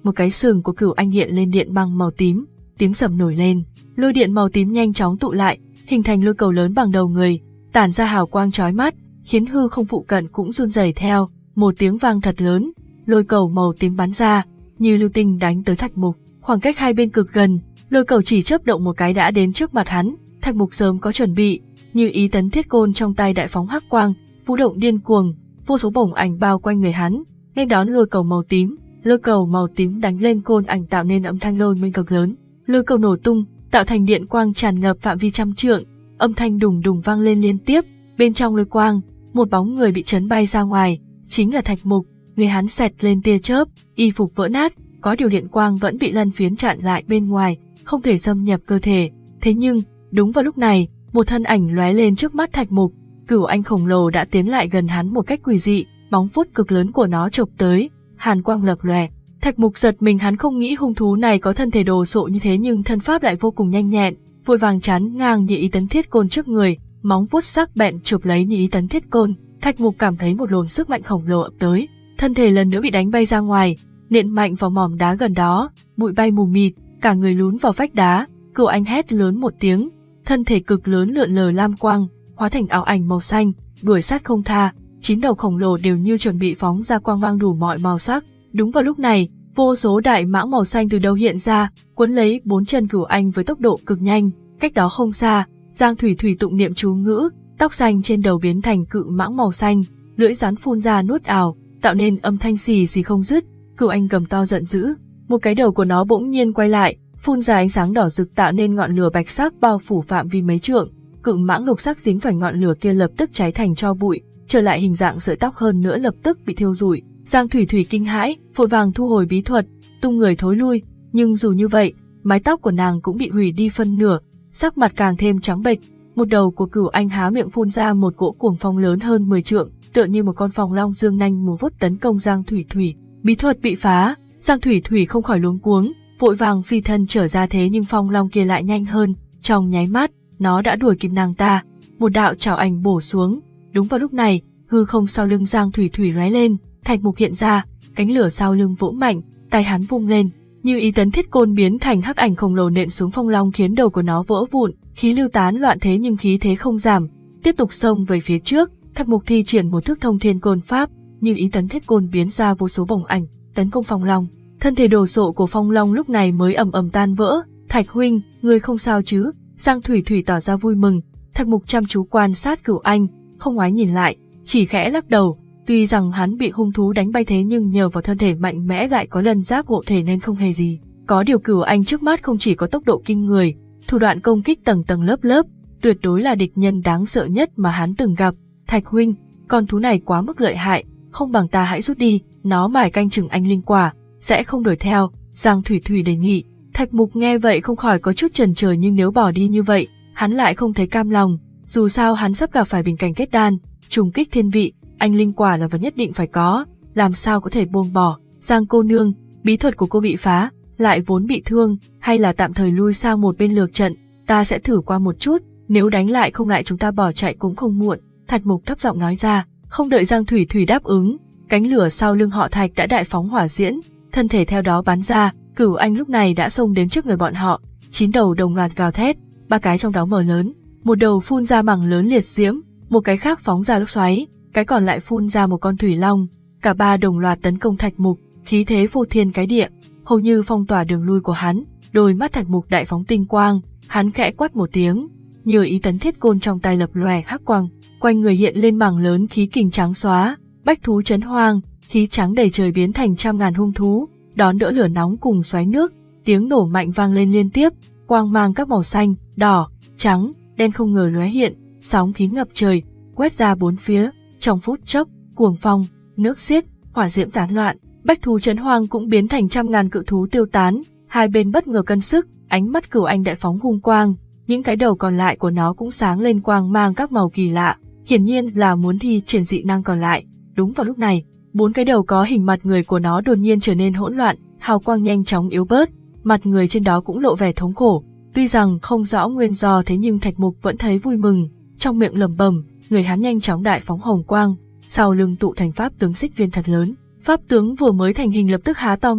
một cái sừng của Cửu Anh hiện lên điện băng màu tím, tiếng sầm nổi lên, lôi điện màu tím nhanh chóng tụ lại, hình thành lôi cầu lớn bằng đầu người, tản ra hào quang chói mắt, khiến hư không phụ cận cũng run rẩy theo, một tiếng vang thật lớn, lôi cầu màu tím bắn ra, như lưu tinh đánh tới Thạch Mục, khoảng cách hai bên cực gần, lôi cầu chỉ chớp động một cái đã đến trước mặt hắn, Thạch Mục sớm có chuẩn bị, như ý tấn thiết côn trong tay đại phóng hắc quang, vũ động điên cuồng, vô số bổng ảnh bao quanh người hắn, nên đón lôi cầu màu tím, lôi cầu màu tím đánh lên côn ảnh tạo nên âm thanh lôi minh cực lớn, lôi cầu nổ tung, tạo thành điện quang tràn ngập phạm vi trăm trượng, âm thanh đùng đùng vang lên liên tiếp, bên trong lôi quang, một bóng người bị chấn bay ra ngoài, chính là Thạch Mục, người hắn xẹt lên tia chớp, y phục vỡ nát, có điều điện quang vẫn bị lân phiến chặn lại bên ngoài, không thể xâm nhập cơ thể. Thế nhưng, đúng vào lúc này, một thân ảnh lóe lên trước mắt Thạch Mục, Cửu Anh khổng lồ đã tiến lại gần hắn một cách quỷ dị, bóng vuốt cực lớn của nó chộp tới, hàn quang lập lòe. Thạch Mục giật mình, hắn không nghĩ hung thú này có thân thể đồ sộ như thế nhưng thân pháp lại vô cùng nhanh nhẹn, vội vàng chắn ngang Nhị Ý Tấn Thiết Côn trước người, móng vuốt sắc bén chụp lấy Nhị Ý Tấn Thiết Côn. Thạch Mục cảm thấy một luồng sức mạnh khổng lồ ập tới, thân thể lần nữa bị đánh bay ra ngoài, nện mạnh vào mỏm đá gần đó, bụi bay mù mịt, cả người lún vào vách đá. Cửu Anh hét lớn một tiếng, thân thể cực lớn lượn lờ lam quang, hóa thành ảo ảnh màu xanh, đuổi sát không tha. Chín đầu khổng lồ đều như chuẩn bị phóng ra quang mang đủ mọi màu sắc. Đúng vào lúc này, vô số đại mãng màu xanh từ đâu hiện ra, cuốn lấy bốn chân Cửu Anh với tốc độ cực nhanh. Cách đó không xa, Giang Thủy Thủy tụng niệm chú ngữ, tóc xanh trên đầu biến thành cự mãng màu xanh, lưỡi rắn phun ra nuốt ảo, tạo nên âm thanh xì xì không dứt. Cửu Anh gầm to giận dữ, một cái đầu của nó bỗng nhiên quay lại, phun ra ánh sáng đỏ rực tạo nên ngọn lửa bạch sắc bao phủ phạm vi mấy trượng. Cự mãng lục sắc dính phải ngọn lửa kia lập tức cháy thành tro bụi, trở lại hình dạng sợi tóc hơn nữa lập tức bị thiêu rụi. Giang Thủy Thủy kinh hãi, vội vàng thu hồi bí thuật, tung người thối lui, nhưng dù như vậy, mái tóc của nàng cũng bị hủy đi phân nửa, sắc mặt càng thêm trắng bệch. Một đầu của Cửu Anh há miệng phun ra một cỗ cuồng phong lớn hơn mười trượng, tựa như một con phong long dương nanh múa vuốt tấn công Giang Thủy Thủy. Bí thuật bị phá, Giang Thủy Thủy không khỏi luống cuống, vội vàng phi thân trở ra, thế nhưng phong long kia lại nhanh hơn, trong nháy mắt, nó đã đuổi kịp nàng ta. Một đạo chảo ảnh bổ xuống, đúng vào lúc này, hư không sau lưng Giang Thủy Thủy lóe lên, Thạch Mục hiện ra, cánh lửa sau lưng vỗ mạnh, tay hắn vung lên, Như Ý Tấn Thiết Côn biến thành hắc ảnh khổng lồ nện xuống phong long khiến đầu của nó vỡ vụn, khí lưu tán loạn thế nhưng khí thế không giảm, tiếp tục xông về phía trước. Thạch Mục thi triển một thức thông thiên côn pháp, Như Ý Tấn Thiết Côn biến ra vô số bổng ảnh, tấn công phong long. Thân thể đồ sộ của phong long lúc này mới ầm ầm tan vỡ. Thạch huynh, ngươi không sao chứ? Giang Thủy Thủy tỏ ra vui mừng. Thạch Mục chăm chú quan sát Cửu Anh, không ngoái nhìn lại, chỉ khẽ lắc đầu. Tuy rằng hắn bị hung thú đánh bay thế nhưng nhờ vào thân thể mạnh mẽ lại có lân giáp hộ thể nên không hề gì. Có điều Cửu Anh trước mắt không chỉ có tốc độ kinh người, thủ đoạn công kích tầng tầng lớp lớp, tuyệt đối là địch nhân đáng sợ nhất mà hắn từng gặp. Thạch huynh, con thú này quá mức lợi hại, không bằng ta hãy rút đi, nó mải canh chừng anh linh quả, sẽ không đuổi theo. Giang Thủy Thủy đề nghị. Thạch Mục nghe vậy không khỏi có chút chần chờ, nhưng nếu bỏ đi như vậy, hắn lại không thấy cam lòng. Dù sao hắn sắp gặp phải bình cảnh kết đan, trùng kích thiên vị, anh linh quả là vật nhất định phải có, làm sao có thể buông bỏ. Giang cô nương, bí thuật của cô bị phá, lại vốn bị thương, hay là tạm thời lui sang một bên lược trận, ta sẽ thử qua một chút, nếu đánh lại không lại chúng ta bỏ chạy cũng không muộn. Thạch Mục thấp giọng nói ra. Không đợi Giang Thủy Thủy đáp ứng, cánh lửa sau lưng họ Thạch đã đại phóng hỏa diễn, thân thể theo đó bắn ra. Cửu Anh lúc này đã xông đến trước người bọn họ, chín đầu đồng loạt gào thét, ba cái trong đó mở lớn, một đầu phun ra mảng lớn liệt diễm, một cái khác phóng ra lốc xoáy, cái còn lại phun ra một con thủy long, cả ba đồng loạt tấn công Thạch Mục, khí thế phô thiên cái địa, hầu như phong tỏa đường lui của hắn. Đôi mắt Thạch Mục đại phóng tinh quang, hắn khẽ quát một tiếng, Như Ý Tấn Thiết Côn trong tay lập lòe hắc quang, quanh người hiện lên mảng lớn khí kình trắng xóa, bách thú chấn hoang, khí trắng đầy trời biến thành trăm ngàn hung thú, đón đỡ lửa nóng cùng xoáy nước, tiếng nổ mạnh vang lên liên tiếp, quang mang các màu xanh, đỏ, trắng, đen không ngờ lóe hiện, sóng khí ngập trời, quét ra bốn phía, trong phút chốc, cuồng phong, nước xiết, hỏa diễm tán loạn, bách thú chấn hoang cũng biến thành trăm ngàn cự thú tiêu tán, hai bên bất ngờ cân sức, ánh mắt Cửu Anh đại phóng hung quang, những cái đầu còn lại của nó cũng sáng lên quang mang các màu kỳ lạ, hiển nhiên là muốn thi triển dị năng còn lại. Đúng vào lúc này, bốn cái đầu có hình mặt người của nó đột nhiên trở nên hỗn loạn, hào quang nhanh chóng yếu bớt, mặt người trên đó cũng lộ vẻ thống khổ. Tuy rằng không rõ nguyên do thế nhưng Thạch Mục vẫn thấy vui mừng, trong miệng lẩm bẩm, người hắn nhanh chóng đại phóng hồng quang, sau lưng tụ thành pháp tướng xích viên thật lớn. Pháp tướng vừa mới thành hình lập tức há to miệng,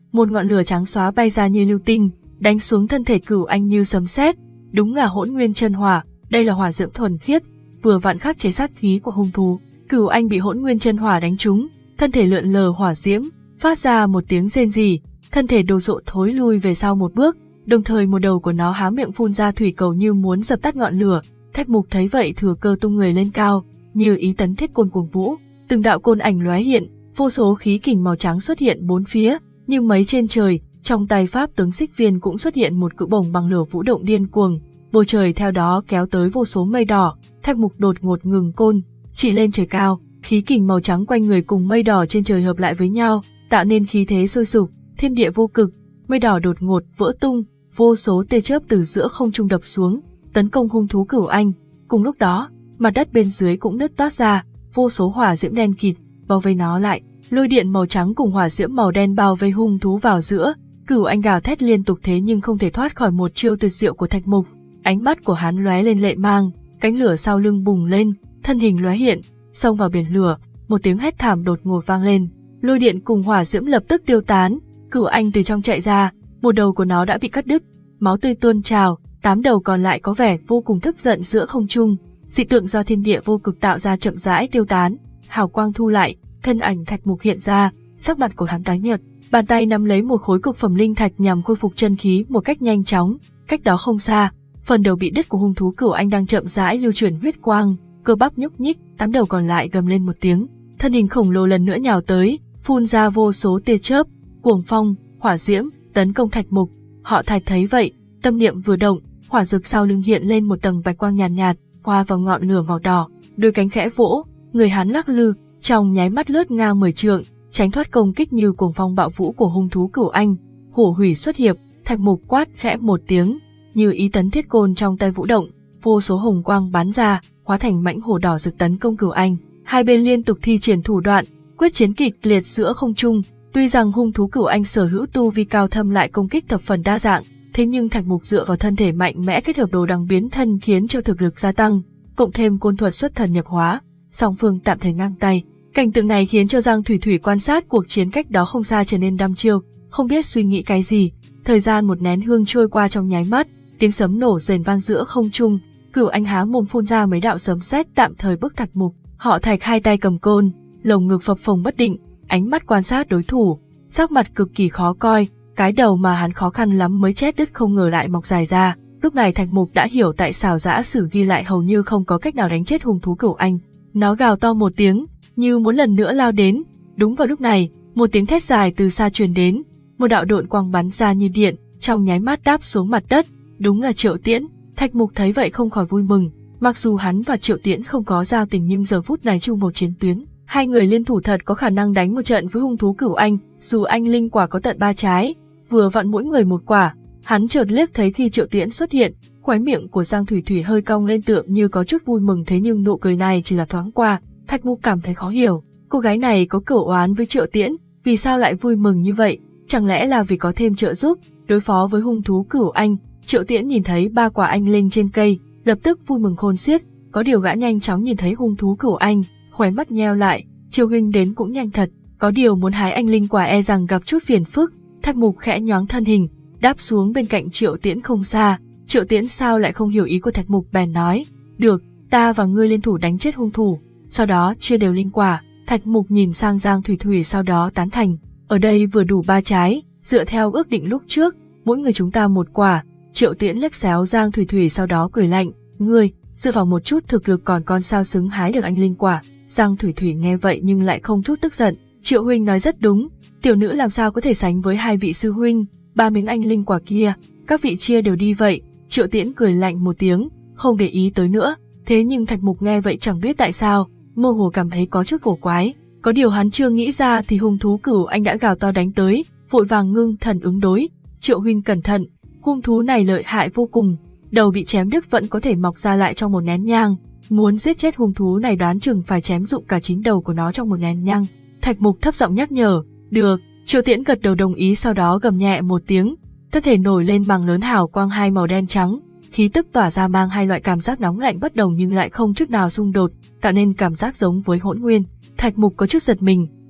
một ngọn lửa trắng xóa bay ra như lưu tinh, đánh xuống thân thể Cửu Anh như sấm sét. Đúng là hỗn nguyên chân hỏa, đây là hỏa diễm thuần khiết, vừa vặn khắc chế sát khí của hung thú. Cửu Anh bị hỗn nguyên chân hỏa đánh trúng, thân thể lượn lờ hỏa diễm, phát ra một tiếng rên rỉ, thân thể đồ sộ thối lui về sau một bước, đồng thời một đầu của nó há miệng phun ra thủy cầu như muốn dập tắt ngọn lửa. Thạch Mục thấy vậy thừa cơ tung người lên cao, như ý tấn thiết côn cuồng vũ, từng đạo côn ảnh lóe hiện, vô số khí kình màu trắng xuất hiện bốn phía, như mấy trên trời. Trong tay pháp tướng Xích Viên cũng xuất hiện một cự bổng bằng lửa vũ động điên cuồng, bầu trời theo đó kéo tới vô số mây đỏ. Thạch Mục đột ngột ngừng côn, chỉ lên trời cao, khí kình màu trắng quanh người cùng mây đỏ trên trời hợp lại với nhau, tạo nên khí thế sôi sục, thiên địa vô cực. Mây đỏ đột ngột vỡ tung, vô số tia chớp từ giữa không trung đập xuống, tấn công hung thú Cửu Anh. Cùng lúc đó, mặt đất bên dưới cũng nứt toát ra, vô số hỏa diễm đen kịt bao vây nó lại, lôi điện màu trắng cùng hỏa diễm màu đen bao vây hung thú vào giữa. Cửu Anh gào thét liên tục thế nhưng không thể thoát khỏi một chiêu tuyệt diệu của Thạch Mục. Ánh mắt của hắn lóe lên lệ mang, cánh lửa sau lưng bùng lên, thân hình lóe hiện, xông vào biển lửa. Một tiếng hét thảm đột ngột vang lên, lôi điện cùng hỏa diễm lập tức tiêu tán. Cửu Anh từ trong chạy ra, một đầu của nó đã bị cắt đứt, máu tươi tuôn trào, tám đầu còn lại có vẻ vô cùng tức giận giữa không trung. Dị tượng do thiên địa vô cực tạo ra chậm rãi tiêu tán, hào quang thu lại, thân ảnh Thạch Mục hiện ra, sắc mặt của hắn tái nhợt, bàn tay nắm lấy một khối cực phẩm linh thạch nhằm khôi phục chân khí một cách nhanh chóng. Cách đó không xa, phần đầu bị đứt của hung thú Cửu Anh đang chậm rãi lưu chuyển huyết quang, cơ bắp nhúc nhích, tám đầu còn lại gầm lên một tiếng, thân hình khổng lồ lần nữa nhào tới, phun ra vô số tia chớp, cuồng phong, hỏa diễm tấn công Thạch Mục. Họ Thạch thấy vậy, tâm niệm vừa động, hỏa dược sau lưng hiện lên một tầng bạch quang nhàn nhạt, nhạt, hòa vào ngọn lửa màu đỏ, đôi cánh khẽ vỗ, người hắn lắc lư, trong nháy mắt lướt ngang mười trượng, tránh thoát công kích như cuồng phong bạo vũ của hung thú Cửu Anh. Hổ hủy xuất hiệp, Thạch Mục quát khẽ một tiếng, như ý tấn thiết côn trong tay vũ động, vô số hồng quang bắn ra, hóa thành mãnh hổ đỏ rực tấn công Cửu Anh. Hai bên liên tục thi triển thủ đoạn, quyết chiến kịch liệt giữa không trung. Tuy rằng hung thú Cửu Anh sở hữu tu vi cao thâm lại công kích thập phần đa dạng, thế nhưng Thạch Mục dựa vào thân thể mạnh mẽ kết hợp đồ đằng biến thân khiến cho thực lực gia tăng, cộng thêm côn thuật xuất thần nhập hóa, song phương tạm thời ngang tay. Cảnh tượng này khiến cho Giang Thủy Thủy quan sát cuộc chiến cách đó không xa trở nên đăm chiêu, không biết suy nghĩ cái gì. Thời gian một nén hương trôi qua trong nháy mắt, tiếng sấm nổ rền vang giữa không trung, Cửu Anh há mồm phun ra mấy đạo sấm sét tạm thời bức Thạch Mục. Họ Thạch hai tay cầm côn, lồng ngực phập phồng bất định, ánh mắt quan sát đối thủ, sắc mặt cực kỳ khó coi. Cái đầu mà hắn khó khăn lắm mới chết đứt không ngờ lại mọc dài ra. Lúc này Thạch Mục đã hiểu tại sao Dã Sử ghi lại hầu như không có cách nào đánh chết hung thú Cửu Anh. Nó gào to một tiếng, như muốn lần nữa lao đến. Đúng vào lúc này, một tiếng thét dài từ xa truyền đến, một đạo độn quang bắn ra như điện, trong nháy mắt đáp xuống mặt đất. Đúng là Triệu Tiễn. Thạch Mục thấy vậy không khỏi vui mừng. Mặc dù hắn và Triệu Tiễn không có giao tình nhưng giờ phút này chung một chiến tuyến, hai người liên thủ thật có khả năng đánh một trận với hung thú Cửu Anh. Dù anh linh quả có tận ba trái, vừa vặn mỗi người một quả. Hắn chợt liếc thấy khi Triệu Tiễn xuất hiện, khóe miệng của Giang Thủy Thủy hơi cong lên tượng như có chút vui mừng, thế nhưng nụ cười này chỉ là thoáng qua. Thạch Mục cảm thấy khó hiểu, cô gái này có cửu oán với Triệu Tiễn, vì sao lại vui mừng như vậy? Chẳng lẽ là vì có thêm trợ giúp đối phó với hung thú Cửu Anh? Triệu Tiễn nhìn thấy ba quả anh linh trên cây, lập tức vui mừng khôn xiết. Có điều gã nhanh chóng nhìn thấy hung thú Cửu Anh, khóe mắt nheo lại. Triệu huynh đến cũng nhanh thật, có điều muốn hái anh linh quả e rằng gặp chút phiền phức. Thạch Mục khẽ nhoáng thân hình, đáp xuống bên cạnh Triệu Tiễn không xa. Triệu Tiễn sao lại không hiểu ý của Thạch Mục, bèn nói, được, ta và ngươi liên thủ đánh chết hung thủ, sau đó chia đều linh quả. Thạch Mục nhìn sang Giang Thủy Thủy sau đó tán thành, ở đây vừa đủ ba trái, dựa theo ước định lúc trước, mỗi người chúng ta một quả. Triệu Tiễn liếc xéo Giang Thủy Thủy sau đó cười lạnh, ngươi, dựa vào một chút thực lực còn con sao xứng hái được anh linh quả. Giang Thủy Thủy nghe vậy nhưng lại không chút tức giận, Triệu huynh nói rất đúng, tiểu nữ làm sao có thể sánh với hai vị sư huynh, ba miếng anh linh quả kia, các vị chia đều đi vậy. Triệu Tiễn cười lạnh một tiếng, không để ý tới nữa. Thế nhưng Thạch Mục nghe vậy chẳng biết tại sao, mơ hồ cảm thấy có chút cổ quái. Có điều hắn chưa nghĩ ra thì hung thú Cửu Anh đã gào to đánh tới, vội vàng ngưng thần ứng đối. Triệu huynh cẩn thận, hung thú này lợi hại vô cùng, đầu bị chém đứt vẫn có thể mọc ra lại trong một nén nhang. Muốn giết chết hung thú này đoán chừng phải chém dụng cả chín đầu của nó trong một nén nhang. Thạch Mục thấp giọng nhắc nhở, được. Triệu Tiễn gật đầu đồng ý, sau đó gầm nhẹ một tiếng, thân thể nổi lên bằng lớn hào quang hai màu đen trắng, khí tức tỏa ra mang hai loại cảm giác nóng lạnh bất đồng nhưng lại không chút nào xung đột, tạo nên cảm giác giống với hỗn nguyên. Thạch Mục có chút giật mình,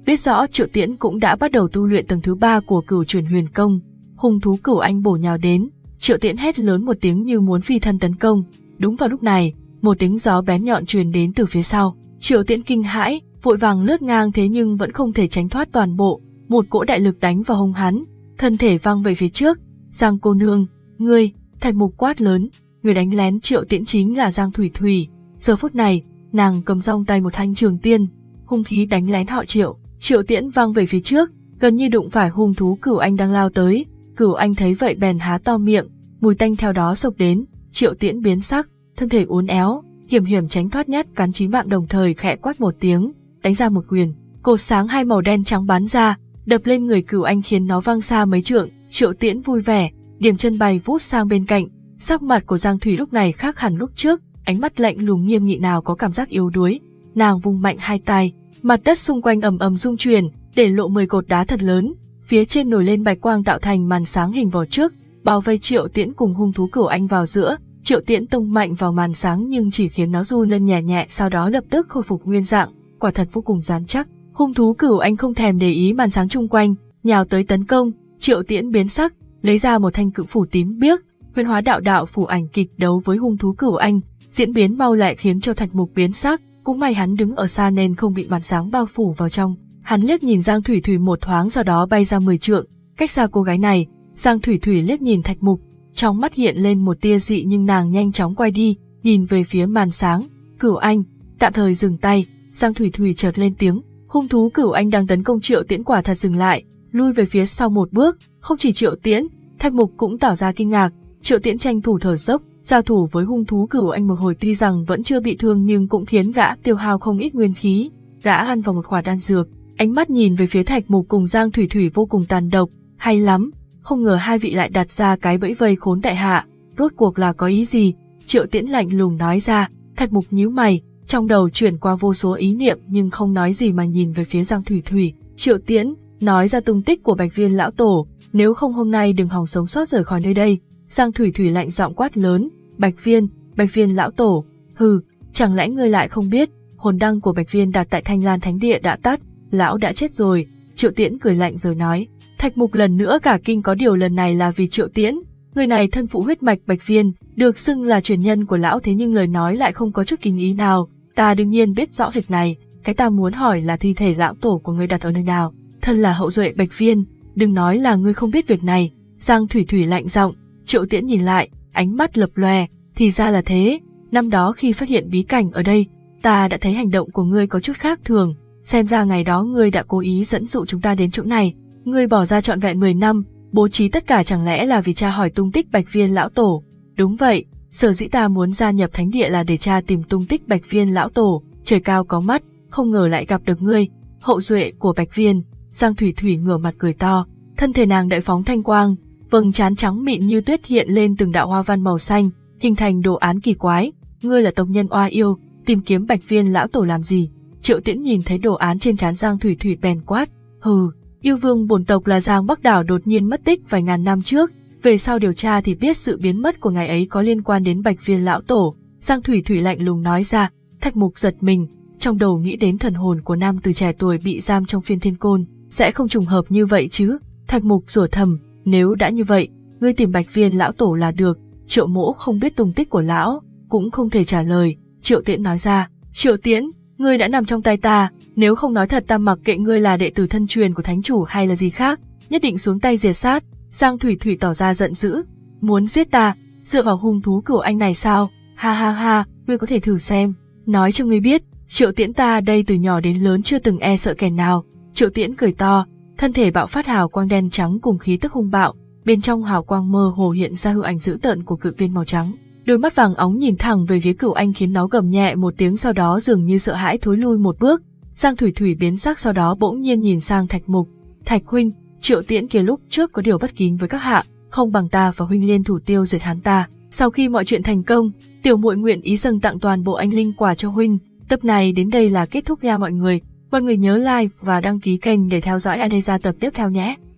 Biết rõ Triệu Tiễn cũng đã bắt đầu tu luyện tầng thứ ba của Cửu Chuyển Huyền Công, hung thú Cửu Anh bổ nhào đến, Triệu Tiễn hét lớn một tiếng như muốn phi thân tấn công. Đúng vào lúc này, một tiếng gió bén nhọn truyền đến từ phía sau. Triệu Tiễn kinh hãi, vội vàng lướt ngang thế nhưng vẫn không thể tránh thoát toàn bộ, một cỗ đại lực đánh vào hông hắn, thân thể văng về phía trước. Giang cô nương, ngươi! Thạch Mục quát lớn, người đánh lén Triệu Tiễn chính là Giang Thủy Thủy. Giờ phút này, nàng cầm trong tay một thanh trường tiên, hung khí đánh lén họ Triệu. Triệu Tiễn văng về phía trước, gần như đụng phải hung thú Cửu Anh đang lao tới. Cửu Anh thấy vậy bèn há to miệng, mùi tanh theo đó xộc đến. Triệu Tiễn biến sắc, thân thể uốn éo, hiểm hiểm tránh thoát nhát cắn chí mạng, đồng thời khẽ quát một tiếng, đánh ra một quyền. Cột sáng hai màu đen trắng bắn ra, đập lên người Cửu Anh khiến nó văng xa mấy trượng. Triệu Tiễn vui vẻ, điểm chân bay vút sang bên cạnh. Sắc mặt của Giang Thủy lúc này khác hẳn lúc trước, ánh mắt lạnh lùng nghiêm nghị nào có cảm giác yếu đuối. Nàng vung mạnh hai tay, mặt đất xung quanh ầm ầm rung chuyển, để lộ mười cột đá thật lớn, phía trên nổi lên bạch quang tạo thành màn sáng hình vỏ trước, bao vây Triệu Tiễn cùng hung thú Cửu Anh vào giữa. Triệu Tiễn tông mạnh vào màn sáng nhưng chỉ khiến nó run lên nhẹ nhẹ, sau đó lập tức khôi phục nguyên dạng, quả thật vô cùng rắn chắc. Hung thú Cửu Anh không thèm để ý màn sáng chung quanh, nhào tới tấn công. Triệu Tiễn biến sắc, lấy ra một thanh cự phủ tím biếc, huyền hóa đạo đạo phủ ảnh kịch đấu với hung thú Cửu Anh, diễn biến mau lẹ khiến cho Thạch Mục biến sắc. Cũng may hắn đứng ở xa nên không bị màn sáng bao phủ vào trong. Hắn liếc nhìn Giang Thủy Thủy một thoáng, sau đó bay ra mười trượng, cách xa cô gái này. Giang Thủy Thủy liếc nhìn Thạch Mục, trong mắt hiện lên một tia dị nhưng nàng nhanh chóng quay đi, nhìn về phía màn sáng. Cửu Anh, tạm thời dừng tay. Giang Thủy Thủy chợt lên tiếng. Hung thú Cửu Anh đang tấn công Triệu Tiễn quả thật dừng lại, lui về phía sau một bước. Không chỉ Triệu Tiễn, Thạch Mục cũng tỏ ra kinh ngạc. Triệu Tiễn tranh thủ thở dốc, giao thủ với hung thú Cửu Anh một hồi, tuy rằng vẫn chưa bị thương nhưng cũng khiến gã tiêu hao không ít nguyên khí. Gã ăn vào một quả đan dược, ánh mắt nhìn về phía Thạch Mục cùng Giang Thủy Thủy vô cùng tàn độc. Hay lắm, không ngờ hai vị lại đặt ra cái bẫy vây khốn tại hạ, rốt cuộc là có ý gì? Triệu Tiễn lạnh lùng nói ra. Thạch Mục nhíu mày, trong đầu chuyển qua vô số ý niệm nhưng không nói gì mà nhìn về phía Giang Thủy Thủy. Triệu Tiễn, nói ra tung tích của Bạch Viên lão tổ, nếu không hôm nay đừng hòng sống sót rời khỏi nơi đây. Giang Thủy Thủy lạnh giọng quát lớn. Bạch Viên, Bạch Viên lão tổ, hừ, chẳng lẽ ngươi lại không biết, hồn đăng của Bạch Viên đặt tại Thanh Lan Thánh Địa đã tắt, lão đã chết rồi. Triệu Tiễn cười lạnh rồi nói. Thạch Mục lần nữa cả kinh, có điều lần này là vì Triệu Tiễn. Người này thân phụ huyết mạch Bạch Viên, được xưng là truyền nhân của lão, thế nhưng lời nói lại không có chút kính ý nào. Ta đương nhiên biết rõ việc này, cái ta muốn hỏi là thi thể lão tổ của ngươi đặt ở nơi nào. Thân là hậu duệ Bạch Viên, đừng nói là ngươi không biết việc này. Giang Thủy Thủy lạnh giọng. Triệu Tiễn nhìn lại, ánh mắt lập lòe, thì ra là thế. Năm đó khi phát hiện bí cảnh ở đây, ta đã thấy hành động của ngươi có chút khác thường. Xem ra ngày đó ngươi đã cố ý dẫn dụ chúng ta đến chỗ này. Ngươi bỏ ra trọn vẹn mười năm, bố trí tất cả chẳng lẽ là vì tra hỏi tung tích Bạch Viên lão tổ? Đúng vậy, sở dĩ ta muốn gia nhập thánh địa là để tra tìm tung tích Bạch Viên lão tổ. Trời cao có mắt, không ngờ lại gặp được ngươi, hậu duệ của Bạch Viên. Giang Thủy Thủy ngửa mặt cười to, thân thể nàng đại phóng thanh quang, vầng trán trắng mịn như tuyết hiện lên từng đạo hoa văn màu xanh, hình thành đồ án kỳ quái. Ngươi là tộc nhân oa yêu, tìm kiếm Bạch Viên lão tổ làm gì? Triệu Tiễn nhìn thấy đồ án trên trán Giang Thủy Thủy bèn quát. Hừ, yêu vương bổn tộc là Giang Bắc Đảo đột nhiên mất tích vài ngàn năm trước, về sau điều tra thì biết sự biến mất của ngài ấy có liên quan đến Bạch Viên lão tổ. Giang Thủy Thủy lạnh lùng nói ra. Thạch Mục giật mình, trong đầu nghĩ đến thần hồn của nam từ trẻ tuổi bị giam trong phiên thiên côn, sẽ không trùng hợp như vậy chứ? Thạch Mục rủa thầm, nếu đã như vậy, ngươi tìm Bạch Viên lão tổ là được. Triệu Mỗ không biết tung tích của lão, cũng không thể trả lời. Triệu Tiễn nói ra. Triệu Tiễn, ngươi đã nằm trong tay ta, nếu không nói thật ta mặc kệ ngươi là đệ tử thân truyền của thánh chủ hay là gì khác, nhất định xuống tay diệt sát. Giang Thủy Thủy tỏ ra giận dữ. Muốn giết ta, dựa vào hung thú Cửu Anh này sao? Ha ha ha, ngươi có thể thử xem. Nói cho ngươi biết, Triệu Tiễn ta đây từ nhỏ đến lớn chưa từng e sợ kẻ nào. Triệu Tiễn cười to, thân thể bạo phát hào quang đen trắng cùng khí tức hung bạo, bên trong hào quang mơ hồ hiện ra hư ảnh dữ tợn của cự viên màu trắng. Đôi mắt vàng óng nhìn thẳng về phía Cửu Anh khiến nó gầm nhẹ một tiếng, sau đó dường như sợ hãi thối lui một bước. Giang Thủy Thủy biến sắc, sau đó bỗng nhiên nhìn sang Thạch Mục. Thạch huynh, Triệu Tiễn kia lúc trước có điều bất kính với các hạ, không bằng ta và huynh liên thủ tiêu diệt hắn ta. Sau khi mọi chuyện thành công, tiểu muội nguyện ý dâng tặng toàn bộ anh linh quả cho huynh. Tập này đến đây là kết thúc nha mọi người. Mọi người nhớ like và đăng ký kênh để theo dõi Adeza tập tiếp theo nhé.